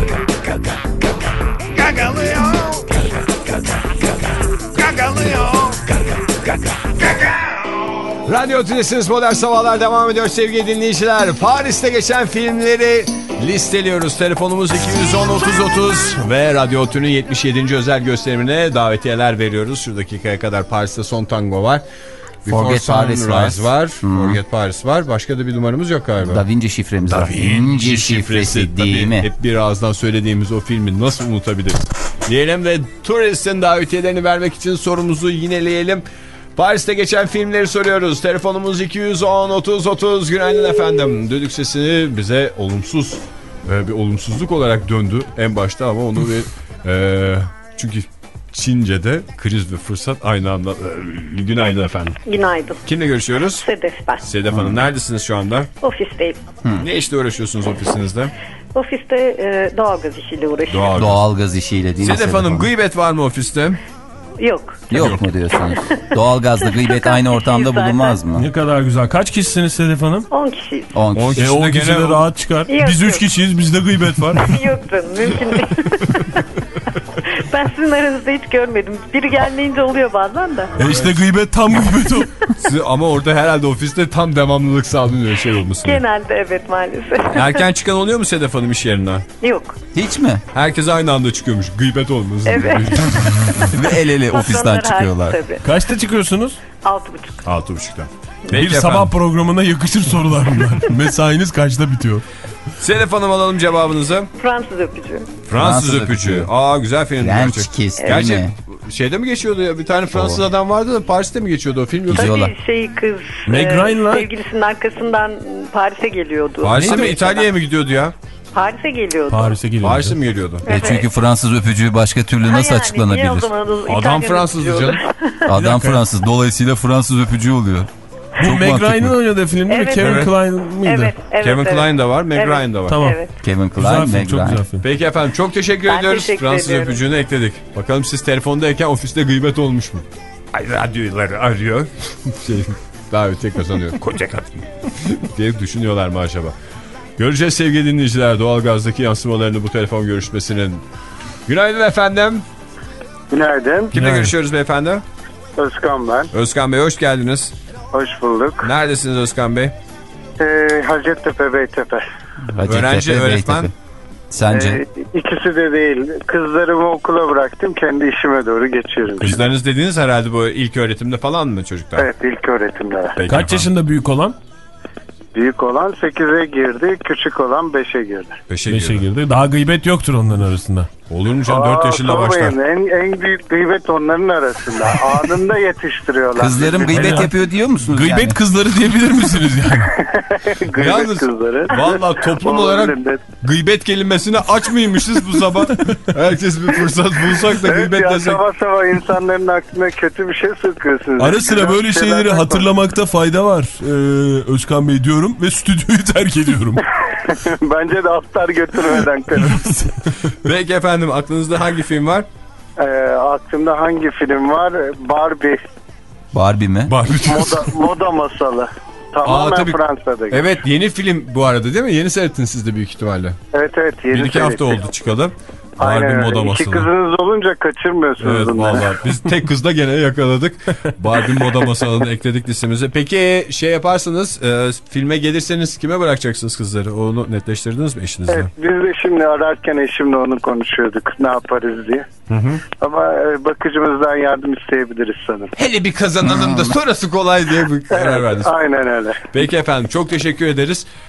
Gagalıyor. Gagalıyor. Radyo Tülesi'niz Modern Sabahlar devam ediyor sevgili dinleyiciler. Paris'te geçen filmleri listeliyoruz. Telefonumuz iki yüz on otuz otuz ve Radyo Tülesi'nin yetmiş yedinci özel gösterimine davetiyeler veriyoruz. Şu dakikaya kadar Paris'te Son Tango var. Forget Paris var. var. Hmm. Forget Paris var. Başka da bir numaramız yok galiba. Da Vinci şifremiz Da var. Vinci şifresi değil mi? Hep bir ağızdan söylediğimiz o filmi nasıl unutabiliriz? Diyelim ve turistin davetiyelerini vermek için sorumuzu yineleyelim. Paris'te geçen filmleri soruyoruz. Telefonumuz iki yüz on otuz otuz. Günaydın efendim. Düdük sesini bize olumsuz e, bir olumsuzluk olarak döndü en başta ama onu bir e, çünkü Çince'de kriz ve fırsat aynı anda. E, günaydın efendim. Günaydın. Kimle görüşüyoruz? Sedef ben. Sedef Hanım, neredesiniz şu anda? Ofisteyim. Hı. Ne işle uğraşıyorsunuz ofisinizde? Ofiste e, doğalgaz işiyle uğraşıyorum. Doğal, Doğalgaz işiyle değil mi? Sedef Hanım, gıybet var mı ofiste? Yok. Yok mu diyorsunuz? Doğalgazla gıybet aynı ortamda bulunmaz mı? Ne kadar güzel. Kaç kişisiniz Sedef Hanım? on kişiyiz. on kişi. E, on kişi de rahat çıkar. Yok, Biz yok. üç kişiyiz. Bizde gıybet var. Yok canım, mümkün değil. Ben sizin aranızda hiç görmedim. Biri gelmeyince oluyor bazen de. E işte gıybet tam gıybet o. Siz, ama orada herhalde ofiste tam devamlılık sağlanıyor şey olmasın. Genelde evet maalesef. Erken çıkan oluyor mu Sedef Hanım iş yerinden? Yok. Hiç mi? Herkes aynı anda çıkıyormuş. Gıybet olmasın. Evet. Ve el ele ofisten çıkıyorlar. Tabii. Kaçta çıkıyorsunuz? Altı buçuk. Altı buçukta. Bir Peki sabah efendim. programına yakışır sorular bunlar. Mesainiz kaçta bitiyor? Sedef Hanım, alalım cevabınızı. Fransız öpücü. Fransız, Fransız öpücü. öpücü. Aa, güzel film. French gerçek. Kiss değil Gerçek mi? şeyde mi geçiyordu ya? Bir tane Fransız O. adam vardı da Paris'te mi geçiyordu o film? Yoksa... Gidiyorlar. Tabii şey kız Meg e, Ryan'la- sevgilisinin arkasından Paris'e geliyordu. Paris'e mi Neydi? İtalya'ya mı gidiyordu ya? Paris'e geliyordu. Paris'e geliyor. Paris'e mi geliyordu? E çünkü Fransız öpücü başka türlü nasıl Ha yani, açıklanabilir? niye o zaman Adam İtalyan Fransızdı öpücü canım. olur? Adam Fransız. Dolayısıyla Fransız öpücü oluyor. Bu Çok Meg mantıklı. Ryan'ın oynadığı film değil mi? Evet, Kevin evet. Kline mıydı? Evet, evet, Kevin evet. Kline da var, Meg Evet. Ryan da var. Tamam. Evet. Kevin Güzel Kline, film, Meg çok Ryan. güzel film. Peki efendim, çok teşekkür Ben ediyoruz. teşekkür Fransız ediyorum. öpücüğünü ekledik. Bakalım siz telefondayken ofiste gıybet olmuş mu? Ay, radyoları arıyor. şey, davetiye kazanıyor. Koca kadın. diye düşünüyorlar mı acaba? Göreceğiz sevgili dinleyiciler, doğalgazdaki yansımalarını bu telefon görüşmesinin. Günaydın efendim. Günaydın. Kimle Günaydın. görüşüyoruz beyefendi? Özkan ben. Özkan Bey, hoş geldiniz. Hoş bulduk. Neredesiniz Özkan Bey? Ee, Hacettepe, Beytepe. Hacettepe, Öğrenci, Beytepe. öğretmen? Sence? Ee, ikisi de değil. Kızlarımı okula bıraktım. Kendi işime doğru geçiyorum. Kızlarınız dediğiniz herhalde bu ilk öğretimde falan mı çocuklar? Evet, ilk öğretimde. Peki Kaç efendim. yaşında büyük olan? Büyük olan sekize girdi. Küçük olan beşe girdi. Beşe beşe girdi. girdi. Daha gıybet yoktur onların arasında. Olur mu canım, dört Aa, yaşında başlar. sormayın. En, en büyük gıybet onların arasında. Anında yetiştiriyorlar. Kızlarım gıybet yapıyor diyor musunuz Gıybet yani? kızları diyebilir misiniz yani? Gıybet Yalnız kızları. valla toplum Babamın olarak elinde. gıybet kelimesini aç mıymışız bu sabah? Herkes bir fırsat bulsak da Evet gıybet ya, desek. sabah sabah insanların aklına kötü bir şey sokuyorsunuz. Ara sıra Güzel böyle şeyler şeyleri bakma. hatırlamakta fayda var ee, Özkan Bey diyorum ve stüdyoyu terk ediyorum. Bence de aftar götürmeden kalın. Peki efendim, aklınızda hangi film var? Ee, aklımda hangi film var? Barbie. Barbie mi? Moda, moda masalı. Tamamen Aa, tabii. Fransa'da. Evet, yeni film bu arada değil mi? Yeni seyrettiniz siz de büyük ihtimalle. Evet evet. Yeni Bir iki hafta seyrettim. oldu çıkalı. Aynen Barbie öyle. moda İki masalı. kızınız olunca kaçırmıyorsunuz Evet bunları. vallahi biz tek kızda gene yakaladık. Barbie moda masalını ekledik listemize. Peki şey yaparsanız, e, filme gelirseniz kime bırakacaksınız kızları? Onu netleştirdiniz mi eşinizle? Evet, biz de şimdi ararken eşimle onu konuşuyorduk. Ne yaparız diye. Hı hı. Ama e, bakıcımızdan yardım isteyebiliriz sanırım. Hele bir kazanalım da sonrası kolay diye bir karar verdiniz. Aynen öyle. Peki efendim, çok teşekkür ederiz.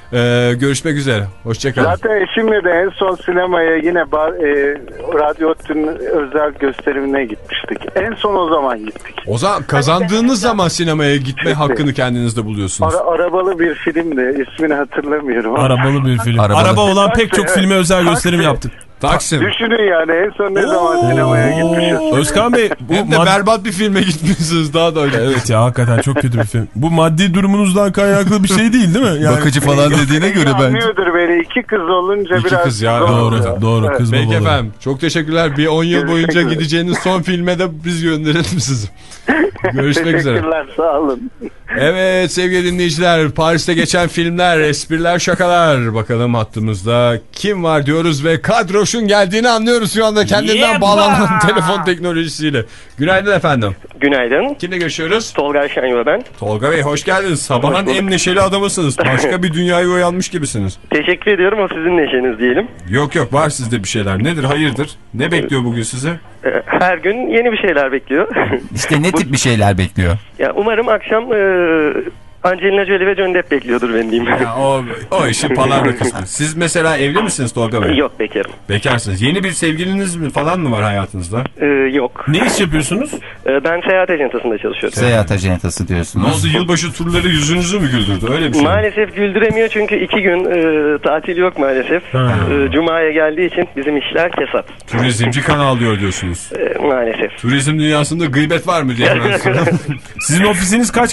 Ee, görüşmek üzere. Hoşçakalın. Zaten eşimle de en son sinemaya yine bar, e, Radyo Ottu'nun özel gösterimine gitmiştik. En son o zaman gittik. O zaman kazandığınız zaman sinemaya gitme hakkını kendinizde buluyorsunuz. Ara, arabalı bir filmdi. İsmini hatırlamıyorum. Arabalı bir film. Arabalı. Araba olan pek çok Taksi, filme özel evet. gösterim Taksi. yaptık. Taksim. Düşünün yani en son ne zaman sinemaya gitmişiz. Özkan Bey bu Hem de mad- berbat bir filme gitmişsiniz daha da öyle. Evet ya hakikaten çok kötü bir film. Bu maddi durumunuzdan kaynaklı bir şey değil değil mi? Yani... Bakıcı falan dediğine göre bence. Anlıyordur beni. İki kız olunca İki biraz kız ya, zor Doğru, oluyor. doğru Evet. kız Peki babaları. efendim. Çok teşekkürler. Bir on yıl Görüşmek boyunca üzere. gideceğiniz son filme de biz gönderelim sizi. Görüşmek üzere. Teşekkürler, sağ olun. Evet sevgili dinleyiciler, Paris'te geçen filmler, espriler, şakalar. Bakalım hattımızda kim var diyoruz ve Kadroş'un geldiğini anlıyoruz şu anda kendinden Yeba! bağlanan telefon teknolojisiyle. Günaydın efendim. Günaydın. Kimle görüşüyoruz? Tolga Şenyo ben. Tolga Bey hoş geldiniz. Sabahın en neşeli adamısınız. Başka bir dünyaya uyanmış gibisiniz. Teşekkür ediyorum, o sizin neşeniz diyelim. Yok yok, var sizde bir şeyler. Nedir, hayırdır? Ne bekliyor bugün sizi? Ee, Her gün yeni bir şeyler bekliyor. İşte ne tip bir şeyler bekliyor? Ya umarım akşam e, Angelina Jolie ve Johnny Depp bekliyordur ben diyeyim. Ya o, o işin palavra kısmı. Siz mesela evli misiniz Tolga Bey? Yok, bekarım. Bekarsınız. Yeni bir sevgiliniz mi falan mı var hayatınızda? Ee, yok. Ne iş yapıyorsunuz? Ee, ben seyahat ajantasında çalışıyorum. Seyahat ajantası Ne diyorsunuz. oldu, yılbaşı turları yüzünüzü mü güldürdü? Öyle bir şey mi? Maalesef güldüremiyor çünkü iki gün e, tatil yok maalesef. E, Cuma'ya geldiği için bizim işler kesat. Turizmci kan alıyor diyorsunuz. E, maalesef. Turizm dünyasında gıybet var mı diye ben soruyorum. Sizin ofisiniz kaç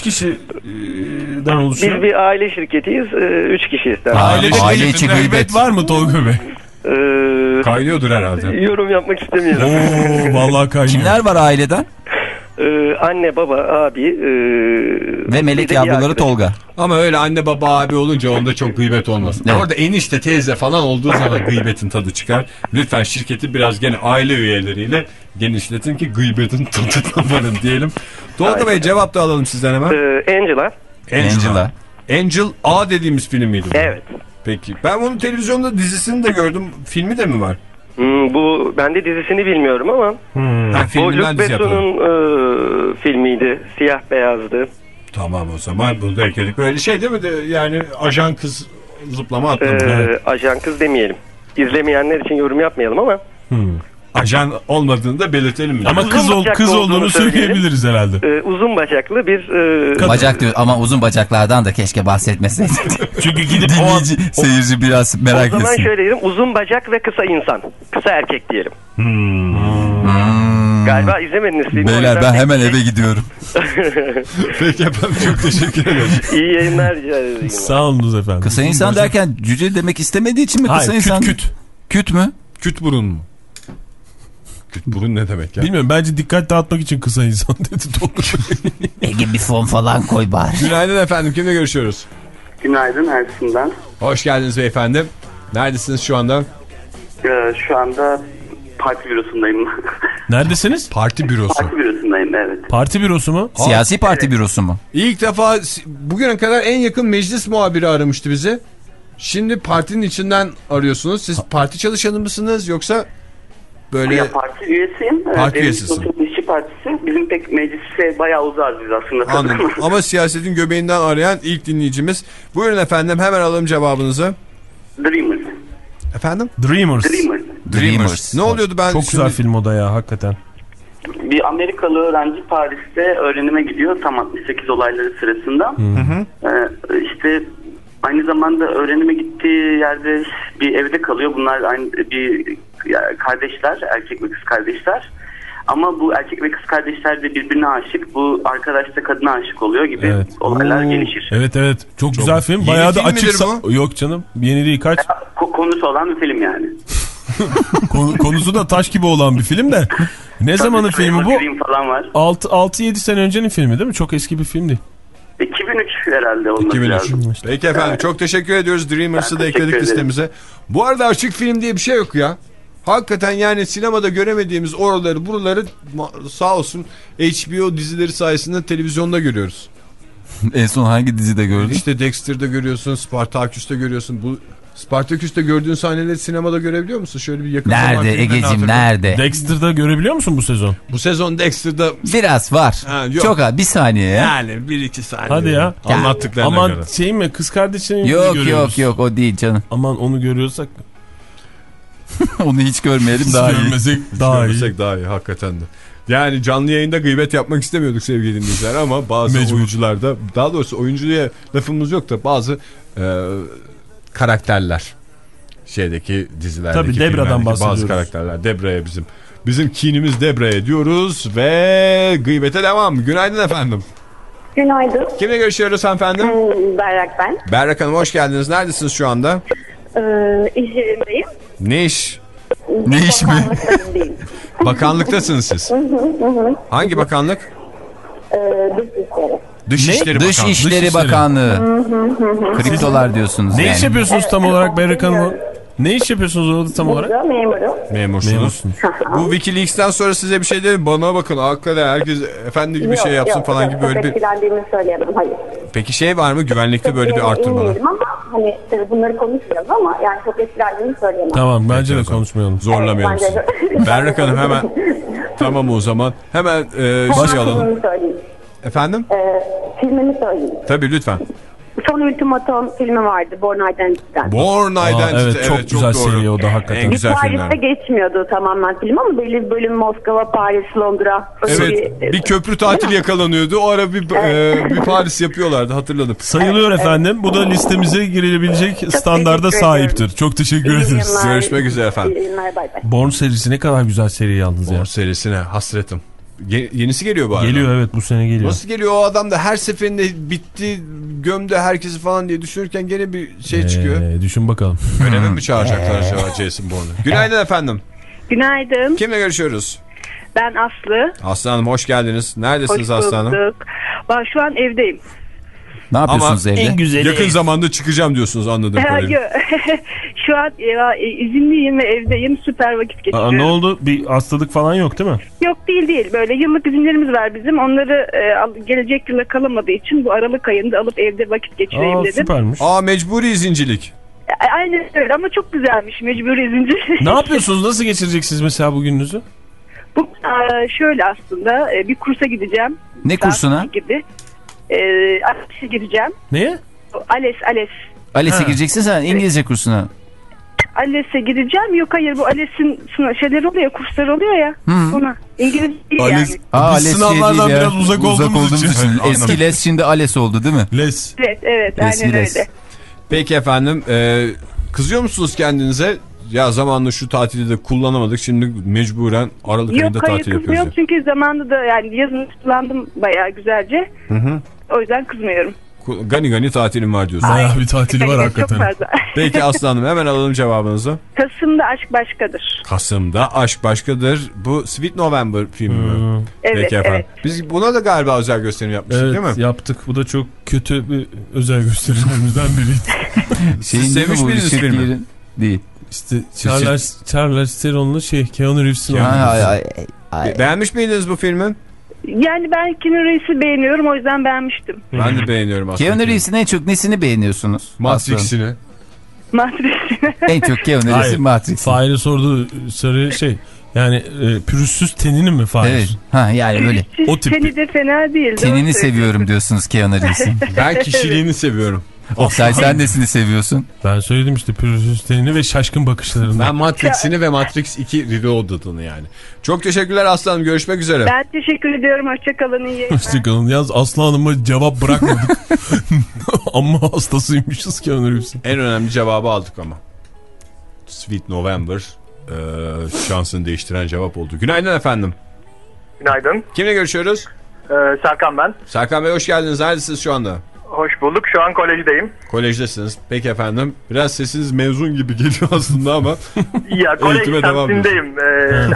kişiden oluşuyor? Biz bir aile şirketiyiz. E, üç kişiyiz. Aile, aile içi gıybet gıybet. var mı Tolga Bey? E, Kaynıyordur herhalde. yorum yapmak istemiyorum. Oo vallahi kaynıyor. Kimler var aileden? Ee, anne, baba, abi e, Ve bir Melek de bir yavruları arkadaş. Tolga. Ama öyle anne baba abi olunca onda çok gıybet olmaz. Evet. Orada enişte teyze falan olduğu zaman gıybetin tadı çıkar. Lütfen şirketi biraz gene aile üyeleriyle genişletin ki gıybetin tadına varın diyelim. Tolga Bey cevap da alalım sizden hemen. Ee, Angela. Angela. Angel A dediğimiz film miydi bu? Evet. Peki. Ben onun televizyonda dizisini de gördüm. Filmi de mi var? Hmm, bu ben de dizisini bilmiyorum ama Ha, bu filminden Luc dizi yapalım. Besson'un e, filmiydi. Siyah beyazdı. Tamam o zaman bunu da ekledik. Böyle şey değil mi de yani ajan kız zıplama atlama. Ee, Evet. Ajan kız demeyelim. İzlemeyenler için yorum yapmayalım ama. Ajan olmadığını da belirtelim mi? Ama kız, ol, kız olduğunu söyleyebiliriz herhalde. Ee, uzun bacaklı bir... E, Bacak diyor ama uzun bacaklardan da keşke bahsetmeseydin. Çünkü gidip dinleyici, seyirci biraz merak etsin. O zaman şöyle diyelim, uzun bacak ve kısa insan. Kısa erkek diyelim. Hmm. Galiba izlemediniz filmi. Beyler ben hemen eve gidiyorum. Peki efendim, çok teşekkür ederim. İyi yayınlar rica ederim. Sağ olunuz efendim. Kısa insan derken cüce demek istemediği için mi kısa Hayır, insan? küt küt. Küt mü? Küt burun mu? Küt burun ne demek ya? Bilmiyorum, bence dikkat dağıtmak için kısa insan dedi Tolga. Ege bir fon falan koy bari. Günaydın efendim, kimle görüşüyoruz? Günaydın Ersin'den. Hoş geldiniz beyefendi. Neredesiniz şu anda? Ee, şu anda parti bürosundayım. Neredesiniz? Parti bürosu. Parti bürosundayım, evet. Parti bürosu mu? Siyasi parti bürosu mu? İlk defa bugüne kadar en yakın meclis muhabiri aramıştı bizi. Şimdi partinin içinden arıyorsunuz. Siz parti çalışanı mısınız yoksa böyle... Ya parti üyesiyim. Parti Ee, üyesisin. Devlet İşçi Partisi. Bizim pek meclise bayağı uzağız biz aslında. Anladım. Ama siyasetin göbeğinden arayan ilk dinleyicimiz. Buyurun efendim, hemen alalım cevabınızı. Dreamers. Efendim? Dreamers. Dreamers. Dreamers. Ne oluyordu ben Çok şimdi... güzel film o da ya hakikaten. Bir Amerikalı öğrenci Paris'te öğrenime gidiyor tam altmış sekiz olayları sırasında. Hı hı. Ee, işte aynı zamanda öğrenime gittiği yerde bir evde kalıyor. Bunlar aynı bir kardeşler, erkek ve kız kardeşler. Ama bu erkek ve kız kardeşler de birbirine aşık. Bu arkadaş da kadına aşık oluyor gibi Evet. olaylar Oo. gelişir. Evet evet. Çok, Çok güzel film. yeni Bayağı da film midir açık. bu? Yok canım. Yeni değil, kaç? Ko- konusu olan bir film yani. Konu, konusu da taş gibi olan bir film de. Ne zamanın filmi bu? Dream falan var. altı yedi sene öncenin filmi değil mi? Çok eski bir film değil. iki bin üç herhalde olması iki bin üç. lazım. Peki efendim, Evet. çok teşekkür ediyoruz. Dreamers'ı Ben da teşekkür ekledik ederim. listemize. Bu arada açık film diye bir şey yok ya. Hakikaten yani sinemada göremediğimiz oraları buraları sağ olsun H B O dizileri sayesinde televizyonda görüyoruz. En son hangi dizide gördün? İşte Dexter'da görüyorsun, Spartaküs'te görüyorsun. Bu Spartaküs'te gördüğün sahneleri sinemada görebiliyor musun? Şöyle bir yakın zaman Nerede filmlerini Egeciğim hatırla. nerede? Dexter'da görebiliyor musun bu sezon? Bu sezon Dexter'da Biraz var. Ha, yok. Çok az bir saniye ya. yani bir iki saniye. Hadi ya. Anlattıklarına Aman göre. şey mi, kız kardeşini mi Yok görüyoruz? yok yok o değil canım. Aman onu görüyorsak Onu hiç görmeyelim daha iyi. görmesek daha iyi. Görmesek daha iyi hakikaten de. Yani canlı yayında gıybet yapmak istemiyorduk sevgili dinleyiciler ama bazı Mecbur. oyuncularda, daha doğrusu oyuncuya lafımız yok da bazı e, karakterler şeydeki dizilerdeki Tabii, Debra'dan filmlerdeki bahsediyoruz. bazı karakterler Debra'ya bizim bizim kinimiz Debra'ya diyoruz ve gıybete devam. Günaydın efendim. Günaydın. Kimle görüşüyoruz hanımefendi? Hmm, Berrak ben. Berrak Hanım hoş geldiniz. Neredesiniz şu anda? Ee, iş yerindeyim. Ne iş? Ne iş mi? Bakanlıklarındayım. Bakanlıktasınız siz. Hangi bakanlık? Ee, dış işleri. Dışişleri Dış Bakanlığı. İşleri Dışişleri. Bakanlığı. Kriptolar diyorsunuz Ne yani. iş yapıyorsunuz tam olarak Berrak Hanım? Ne iş yapıyorsunuz orada tam olarak? Burada memurum. Memursunuz. Memursunuz. Bu Wikileaks'ten sonra size bir şey değil mi? Bana bakın hakikaten herkes efendi gibi şey yapsın yok, falan yok, gibi böyle çok bir... etkilendiğimi söyleyemem, hayır. Peki şey var mı güvenlikte böyle bir artırmalar? Bilmiyorum ama hani tabii bunları konuşmayalım ama yani çok etkilendiğimi söyleyemem. Tamam, bence de Peki, konuşmayalım. Zorlamayalım Evet, sizi. bence de. Berrak Hanım hemen tamam o zaman hemen e, şey alalım. Filmimi söyleyeyim. Efendim? Ee, filmimi söyleyeyim. Tabii lütfen. Son Ultimatum filmi vardı Born Identity'den. Born Identity. evet, çok güzel doğru. seri o da hakikaten. En Bir güzel Paris'te filmler. geçmiyordu tamamen film ama belli bir bölüm Moskova, Paris, Londra. Evet bir köprü tatili yakalanıyordu. O ara bir, e, bir Paris yapıyorlardı hatırladım. Sayılıyor efendim. Bu da listemize girilebilecek standarda teşekkür sahiptir. Çok teşekkür İyi ederiz. yayınlar. Görüşmek üzere efendim. İyi yayınlar, bay bay. Born serisi ne kadar güzel seri yalnız ya. Born serisine hasretim. Ye- yenisi geliyor bu arada. Geliyor, evet, bu sene geliyor. Nasıl geliyor o adam da her seferinde bitti gömdü herkesi falan diye düşünürken gene bir şey çıkıyor. Ee, düşün bakalım. Öyle mi çağıracaklar acaba Jason Bourne'u? Günaydın efendim. Günaydın. Kimle görüşüyoruz? Ben Aslı. Aslı Hanım hoş geldiniz. Neredesiniz Hoş Aslı Hanım? bulduk. Ben şu an evdeyim. Ne yapıyorsunuz Ama evde? güzeli. yakın zamanda çıkacağım diyorsunuz anladığım kadarıyla. Şu an e, izinliyim ve evdeyim. Süper vakit Aa, geçiriyorum. ne oldu? Bir hastalık falan yok değil mi? Yok değil değil. Böyle yıllık izinlerimiz var bizim. Onları e, al- gelecek yıla kalamadığı için bu Aralık ayında alıp evde vakit geçireyim Aa, dedim. süpermiş. Aa mecburi izincilik. A- Aynen öyle ama çok güzelmiş mecburi izinci. Ne yapıyorsunuz? Nasıl geçireceksiniz mesela bugününüzü? Bu e, şöyle aslında e, bir kursa gideceğim. Ne kursuna? Saat gibi. E, ALES'e gireceğim. Neye? ALES, ALES. ALES'e Ha. gireceksin sen İngilizce kursuna. ALES'e gideceğim. Yok hayır bu ALES'in sınav şeyleri oluyor ya, kurslar oluyor ya. Hı. Ona. İngilizce değil ALES- yani. Aa, Biz ALES sınavlardan şey değil ya. biraz uzak olduğumuz için. Eski LES şimdi ALES oldu değil mi? Les. Evet evet Eski aynen les. öyle. Peki efendim e, kızıyor musunuz kendinize? Ya zamanla şu tatili de kullanamadık şimdi mecburen Aralık ayında Yok hayır tatil kızmıyorum yapıyoruz. çünkü zamanında da yani yazın tutulandım bayağı güzelce. Hı hı. O yüzden kızmıyorum. Gani gani tatilim var diyorsun. Bayağı bir tatili var Çok hakikaten. fazla. Peki Aslı Hanım hemen alalım cevabınızı. Kasım'da aşk başkadır. Kasım'da Aşk Başkadır. Bu Sweet November filmi mi? Hmm. Evet Peki efendim. evet. Biz buna da galiba özel gösterim yapmıştık Evet, değil mi? yaptık. Bu da çok kötü bir özel gösterimlerimizden biriydi. Şeyin değil mi sevmiş bu? miydiniz Richard filmi? Gere'in? Değil. İşte Charles, Charles Theron'lu şey, Keanu Reeves'in Ha, oynadığı. ay, ay, ay. Be- Beğenmiş miydiniz bu filmi? Yani ben Keanu Reeves'i beğeniyorum o yüzden beğenmiştim. Ben de beğeniyorum aslında. Keanu Reeves'in en çok nesini beğeniyorsunuz? Matrix'ini. Matrix'ine. En çok Keanu Hayır, Reeves'in Matrix'ini. Fahir'e sorduğu soru şey, yani e, pürüzsüz tenini mi Fahir? Evet. Ha yani böyle. O tip. Seni de fena değil. doğru Tenini söylüyorsun. seviyorum diyorsunuz Keanu Reeves'in. Ben kişiliğini seviyorum. Oktay sen nesini seviyorsun? Ben söyledim işte, pürüzsüz tenini ve şaşkın bakışlarını. Ben Matrix'ini ve Matrix iki Reloaded'ını yani. Çok teşekkürler Aslanım. Görüşmek üzere. Ben teşekkür ediyorum. Hoşçakalın. İyi yayınlar. Hoşçakalın. Yalnız Aslı Hanım'a cevap bırakmadık. Ama hastasıymışız Keanu Reeves'in. En önemli cevabı aldık ama. Sweet November e, şansını değiştiren cevap oldu. Günaydın efendim. Günaydın. Kimle görüşüyoruz? Ee, Serkan ben. Serkan Bey hoş geldiniz. Neredesiniz şu anda? Hoş bulduk. Şu an kolejdeyim. Kolejdesiniz. Peki efendim. Biraz sesiniz mezun gibi geliyor aslında ama. Ya kolej Eğitime devam semtindeyim. Ee,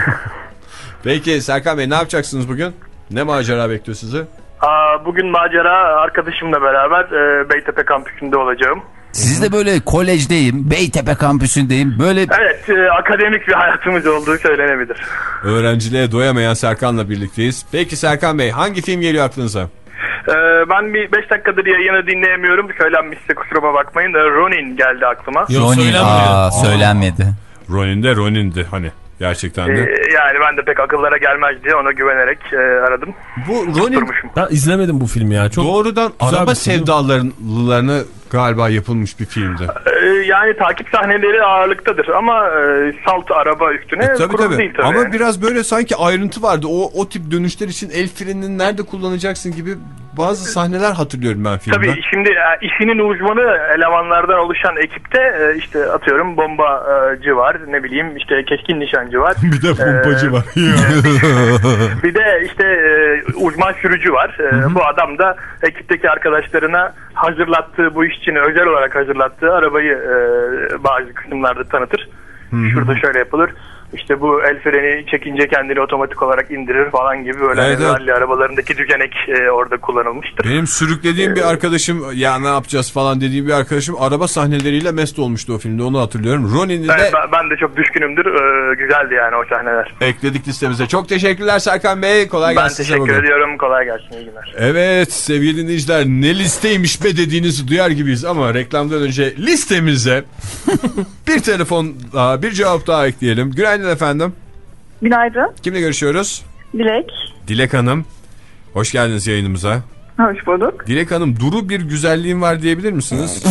Peki Serkan Bey ne yapacaksınız bugün? Ne macera bekliyor sizi? aa, bugün macera arkadaşımla beraber e, Beytepe kampüsünde olacağım. Siz de böyle kolejdeyim, Beytepe kampüsündeyim. Böyle Evet, e, akademik bir hayatımız olduğu söylenebilir. Öğrenciliğe doyamayan Serkan'la birlikteyiz. Peki Serkan Bey hangi film geliyor aklınıza? Ee, ben bir beş dakikadır yayını dinleyemiyorum. Söylenmişse kusuruma bakmayın. Ronin geldi aklıma. Ronin, aa, söylenmedi. Ronin de Ronin'di hani. Gerçekten de. Ee, yani ben de pek akıllara gelmez diye ona güvenerek e, aradım. Bu Ronin, ben izlemedim bu filmi ya. Çok doğrudan araba sevdalılarına galiba yapılmış bir filmdi. Ee, yani takip sahneleri ağırlıktadır ama e, salt araba üstüne e, tabii, tabii. değil tabii. Ama yani. biraz böyle sanki ayrıntı vardı. O o tip dönüşler için el frenini nerede kullanacaksın gibi bazı sahneler hatırlıyorum ben filmden. Tabii şimdi e, işinin uzmanı elemanlardan oluşan ekipte e, işte atıyorum bombacı var, ne bileyim işte keskin nişancı var. Bir de bombacı ee, var. Bir de işte e, uzman sürücü var. E, bu adam da ekipteki arkadaşlarına hazırlattığı, bu iş için özel olarak hazırlattığı arabayı e, bazı kısımlarda tanıtır. Hı-hı. Şurada şöyle yapılır. İşte bu el freni çekince kendini otomatik olarak indirir falan gibi böyle evet, rally evet. arabalarındaki düzenek e, orada kullanılmıştır. Benim sürüklediğim ee, bir arkadaşım, ya ne yapacağız falan dediğim bir arkadaşım araba sahneleriyle mest olmuştu o filmde, onu hatırlıyorum. Ronin'in de... Evet, ben, ben de çok düşkünümdür. Ee, güzeldi yani o sahneler. Ekledik listemize. Çok teşekkürler Serkan Bey. Kolay ben gelsin. Ben teşekkür ediyorum. Kolay gelsin. İyi günler. Evet sevgili dinleyiciler, ne listeymiş be dediğinizi duyar gibiyiz ama reklamdan önce listemize bir telefon daha, bir cevap daha ekleyelim. Günaydın efendim. Günaydın. Kimle görüşüyoruz? Dilek. Dilek Hanım. Hoş geldiniz yayınımıza. Hoş bulduk. Dilek Hanım, duru bir güzelliğim var diyebilir misiniz?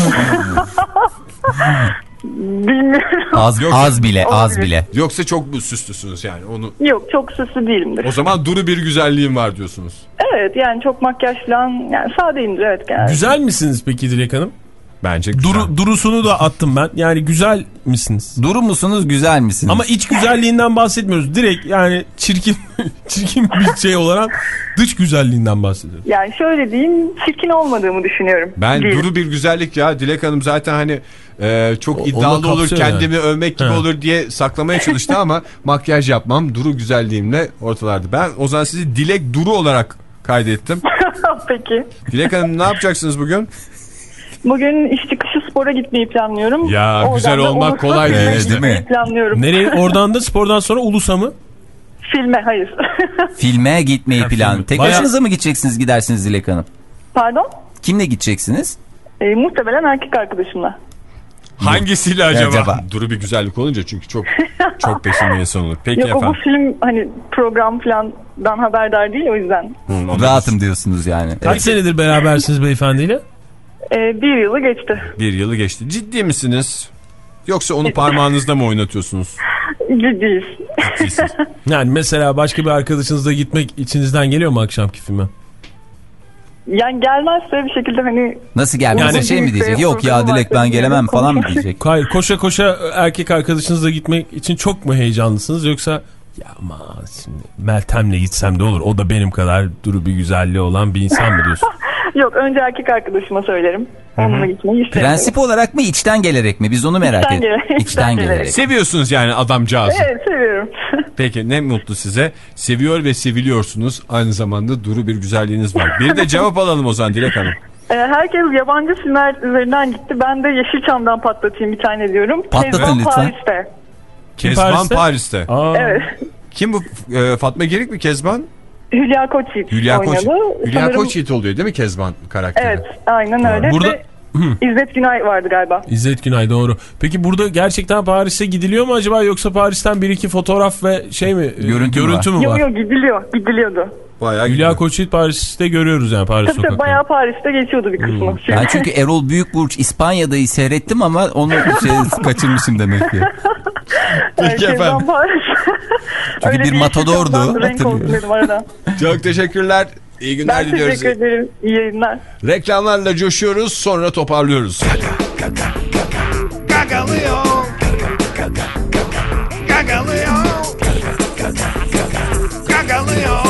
Bilmiyorum. Az, Yoksa, az bile, az bile. Yoksa çok mu süslüsünüz yani? Onu... Yok, çok süslü değilimdir. O zaman duru bir güzelliğim var diyorsunuz. Evet, yani çok makyaj falan, yani sadeyimdir evet genelde. Güzel misiniz peki Dilek Hanım? Bence güzel. Duru, durusunu da attım ben. Yani güzel misiniz? Duru musunuz, güzel misiniz? Ama iç güzelliğinden bahsetmiyoruz. Direkt yani çirkin çirkin bir şey olarak dış güzelliğinden bahsediyoruz. Yani şöyle diyeyim, çirkin olmadığımı düşünüyorum. Ben Değil. duru bir güzellik ya. Dilek Hanım zaten hani e, çok o, iddialı olur, kendimi yani. övmek gibi He. olur diye saklamaya çalıştı ama makyaj yapmam, duru güzelliğimle ortalardı. Ben o zaman sizi Dilek Duru olarak kaydettim. Peki. Dilek Hanım, ne yapacaksınız bugün? Bugün iş çıkışı spora gitmeyi planlıyorum. Ya oradan güzel olmak kolay değil, değil mi? Planlıyorum. Nereye? Oradan da spordan sonra Ulus'a mı? Filme, hayır. Filme gitmeyi plan. Tek Bayağı... başınıza mı gideceksiniz, gidersiniz Dilek Hanım? Pardon? Kimle gideceksiniz? E, muhtemelen erkek arkadaşımla. Hangisiyle acaba? acaba? Duru bir güzellik olunca çünkü çok çok peşinde insan olur. Peki Yok, efendim. Yok, bu film hani program falandan haberdar değil, o yüzden. Hı, rahatım diyorsunuz yani. Kaç evet. senedir berabersiniz beyefendiyle? Ee, bir yılı geçti. Bir yılı geçti. Ciddi misiniz? Yoksa onu parmağınızda mı oynatıyorsunuz? Ciddiyiz. Ciddisiniz. Yani mesela başka bir arkadaşınızla gitmek içinizden geliyor mu akşamki filme? Yani gelmezse bir şekilde hani... Nasıl gelmezse yani, şey mi diyecek? Yok ya Dilek, ben gelemem falan mı diyecek? Hayır, koşa koşa erkek arkadaşınızla gitmek için çok mu heyecanlısınız, yoksa ya ama şimdi Meltem'le gitsem de olur, o da benim kadar duru bir güzelliği olan bir insan mı diyorsun? Yok, önce erkek arkadaşıma söylerim. Onunla gitmeyi isterim. Prensip olarak mı, içten gelerek mi? Biz onu merak içten ediyoruz. Gelerek. İçten gelerek. Seviyorsunuz yani adamcağızı. Evet, seviyorum. Peki, ne mutlu size. Seviyor ve seviliyorsunuz. Aynı zamanda duru bir güzelliğiniz var. Bir de cevap alalım o zaman Dilek Hanım. Herkes yabancı filmler üzerinden gitti. Ben de Yeşilçam'dan patlatayım bir tane diyorum. Patlatın Kezban lütfen. Paris'te. Kezban Paris'te. Paris'te. Evet. Kim bu? E, Fatma Girik mi Kezban? Hülya Koçyiğit Hülya oynadı. Koç, Hülya Sanırım... Koçyiğit oluyor değil mi Kezban karakteri? Evet, aynen öyle. Burada... Ve İzzet Günay vardı galiba. İzzet Günay, doğru. Peki burada gerçekten Paris'e gidiliyor mu acaba, yoksa Paris'ten bir iki fotoğraf ve şey mi? Görüntü, görüntü mü var? Yok yok, gidiliyor. Gidiliyordu. Bayağı Hülya Koçyiğit Paris'te görüyoruz yani, Paris sokaklarında. Tabii bayağı Paris'te geçiyordu bir kısmı. Hmm. Ben çünkü Erol Büyükburç İspanya'dayı seyrettim ama onu şey, kaçırmışım demek ki. Peki efendim. Çünkü bir matadordu. Çok teşekkürler. İyi günler ben diliyoruz. Ben teşekkür ederim. İyi yayınlar. Reklamlarla coşuyoruz, sonra toparlıyoruz. Gagalıyor. Gagalıyor. Gagalıyor.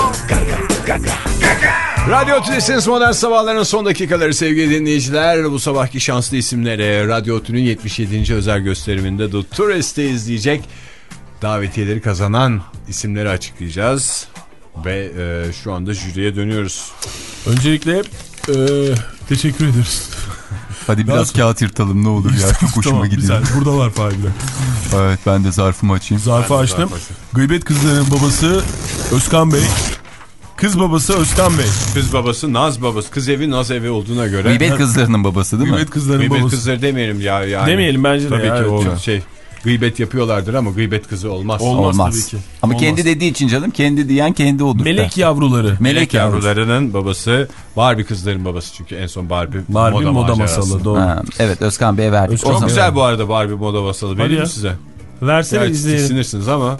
Radyo Tülesi'niz Modern Sabahların son dakikaları sevgili dinleyiciler. Bu sabahki şanslı isimleri Radyo Tülü'nün yetmiş yedinci özel gösteriminde The Tourist'te izleyecek davetiyeleri kazanan isimleri açıklayacağız. Ve e, şu anda jüriye dönüyoruz. Öncelikle e, teşekkür ederiz. Hadi biraz Daha kağıt yırtalım ne olur ya. Çok hoşuma tamam, gidiyor. Güzel. Buradalar failler. Evet, ben de zarfımı açayım. Zarfı açtım. Zarf Gıybet Kızları'nın babası Özkan Bey. Kız babası Özkan Bey. Kız babası Naz babası. Kız evi Naz evi olduğuna göre. Gıybet kızlarının babası değil mi? Gıybet kızlarının Gıybet babası. kızları demeyelim ya. Yani. Demeyelim bence de. Tabii ya, ki evet. o şey gıybet yapıyorlardır ama gıybet kızı olmaz. Olmaz, Olmaz. tabii ki. Ama Olmaz. kendi dediği için canım, kendi diyen kendi olur. Melek da. yavruları. Melek, Melek yavruları. yavrularının babası Barbie kızların babası çünkü en son Barbie, Barbie moda, moda masalı doğru. Ha, evet, Özkan Bey'e verdik. Özkan O Çok zaman- güzel bu arada Barbie moda masalı. Hadi Vereyim ya. mi size? Versene Gerçi izleyelim. tiksinirsiniz ama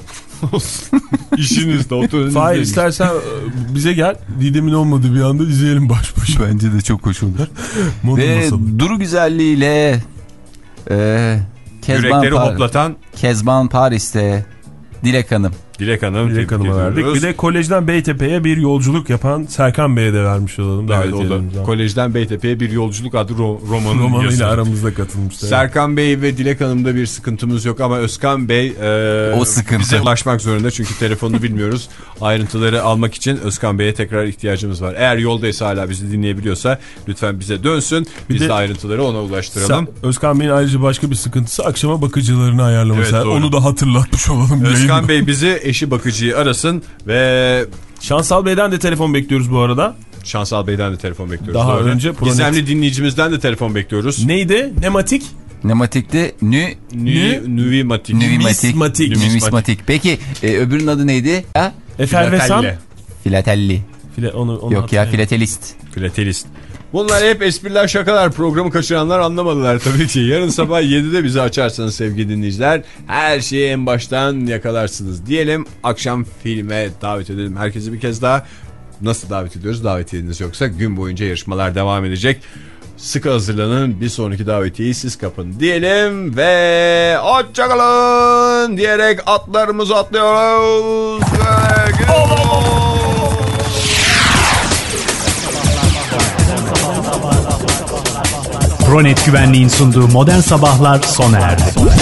işiniz de oturun Hayır, izleyin. istersen e, bize gel. Didem'in olmadığı bir anda izleyelim baş başa. Bence de çok hoş olur. Moda Ve masalı. Duru güzelliğiyle e, Kezban, Yürekleri Par- hoplatan Kezban Paris'te Dilek Hanım. Dilek Hanım. Dilek tebrik Hanım'a verdik. ediyoruz. Bir de kolejden Beytepe'ye bir yolculuk yapan Serkan Bey'e de vermiş olalım. Evet, davet o da edelim. Kolejden Beytepe'ye bir yolculuk adlı ro romanın Romanıyla yazarı. aramızda katılmıştı. Serkan Bey ve Dilek Hanım'da bir sıkıntımız yok ama Özkan Bey e, O sıkıntı. bize ulaşmak zorunda çünkü telefonunu bilmiyoruz. Ayrıntıları almak için Özkan Bey'e tekrar ihtiyacımız var. Eğer yoldaysa hala bizi dinleyebiliyorsa lütfen bize dönsün. Bir Biz de- de ayrıntıları ona ulaştıralım. Sen, Özkan Bey'in ayrıca başka bir sıkıntısı akşama bakıcılarını ayarlaması. Evet, doğru. Onu da hatırlatmış olalım. Özkan yayında. Bey bizi eşi bakıcıyı arasın ve Şansal Bey'den de telefon bekliyoruz bu arada. Şansal Bey'den de telefon bekliyoruz. Daha Doğru. önce Pronet- Gizemli dinleyicimizden de telefon bekliyoruz. Neydi? Nematik? Nematik'te nü, Nü, nüvimatik. nüvimatik. Numismatik. Nümismatik. Peki e, öbürünün adı neydi? Ha? Efervesan. Filatelle. Filatelli. File, onu, onu Yok ya, hatırlayayım. filatelist. Filatelist. Bunlar hep espriler, şakalar. Programı kaçıranlar anlamadılar tabii ki. Yarın sabah yedide bizi açarsanız sevgili dinleyiciler, her şeyi en baştan yakalarsınız diyelim. Akşam filme davet edelim herkesi bir kez daha. Nasıl davet ediyoruz? Davetiyeniz yoksa gün boyunca yarışmalar devam edecek. Sıkı hazırlanın, bir sonraki davetiyeyi siz kapın diyelim ve hoşçakalın diyerek atlarımızı atlıyoruz. Ve gidiyoruz. Pronet Güvenliğin sunduğu Modern Sabahlar sona erdi.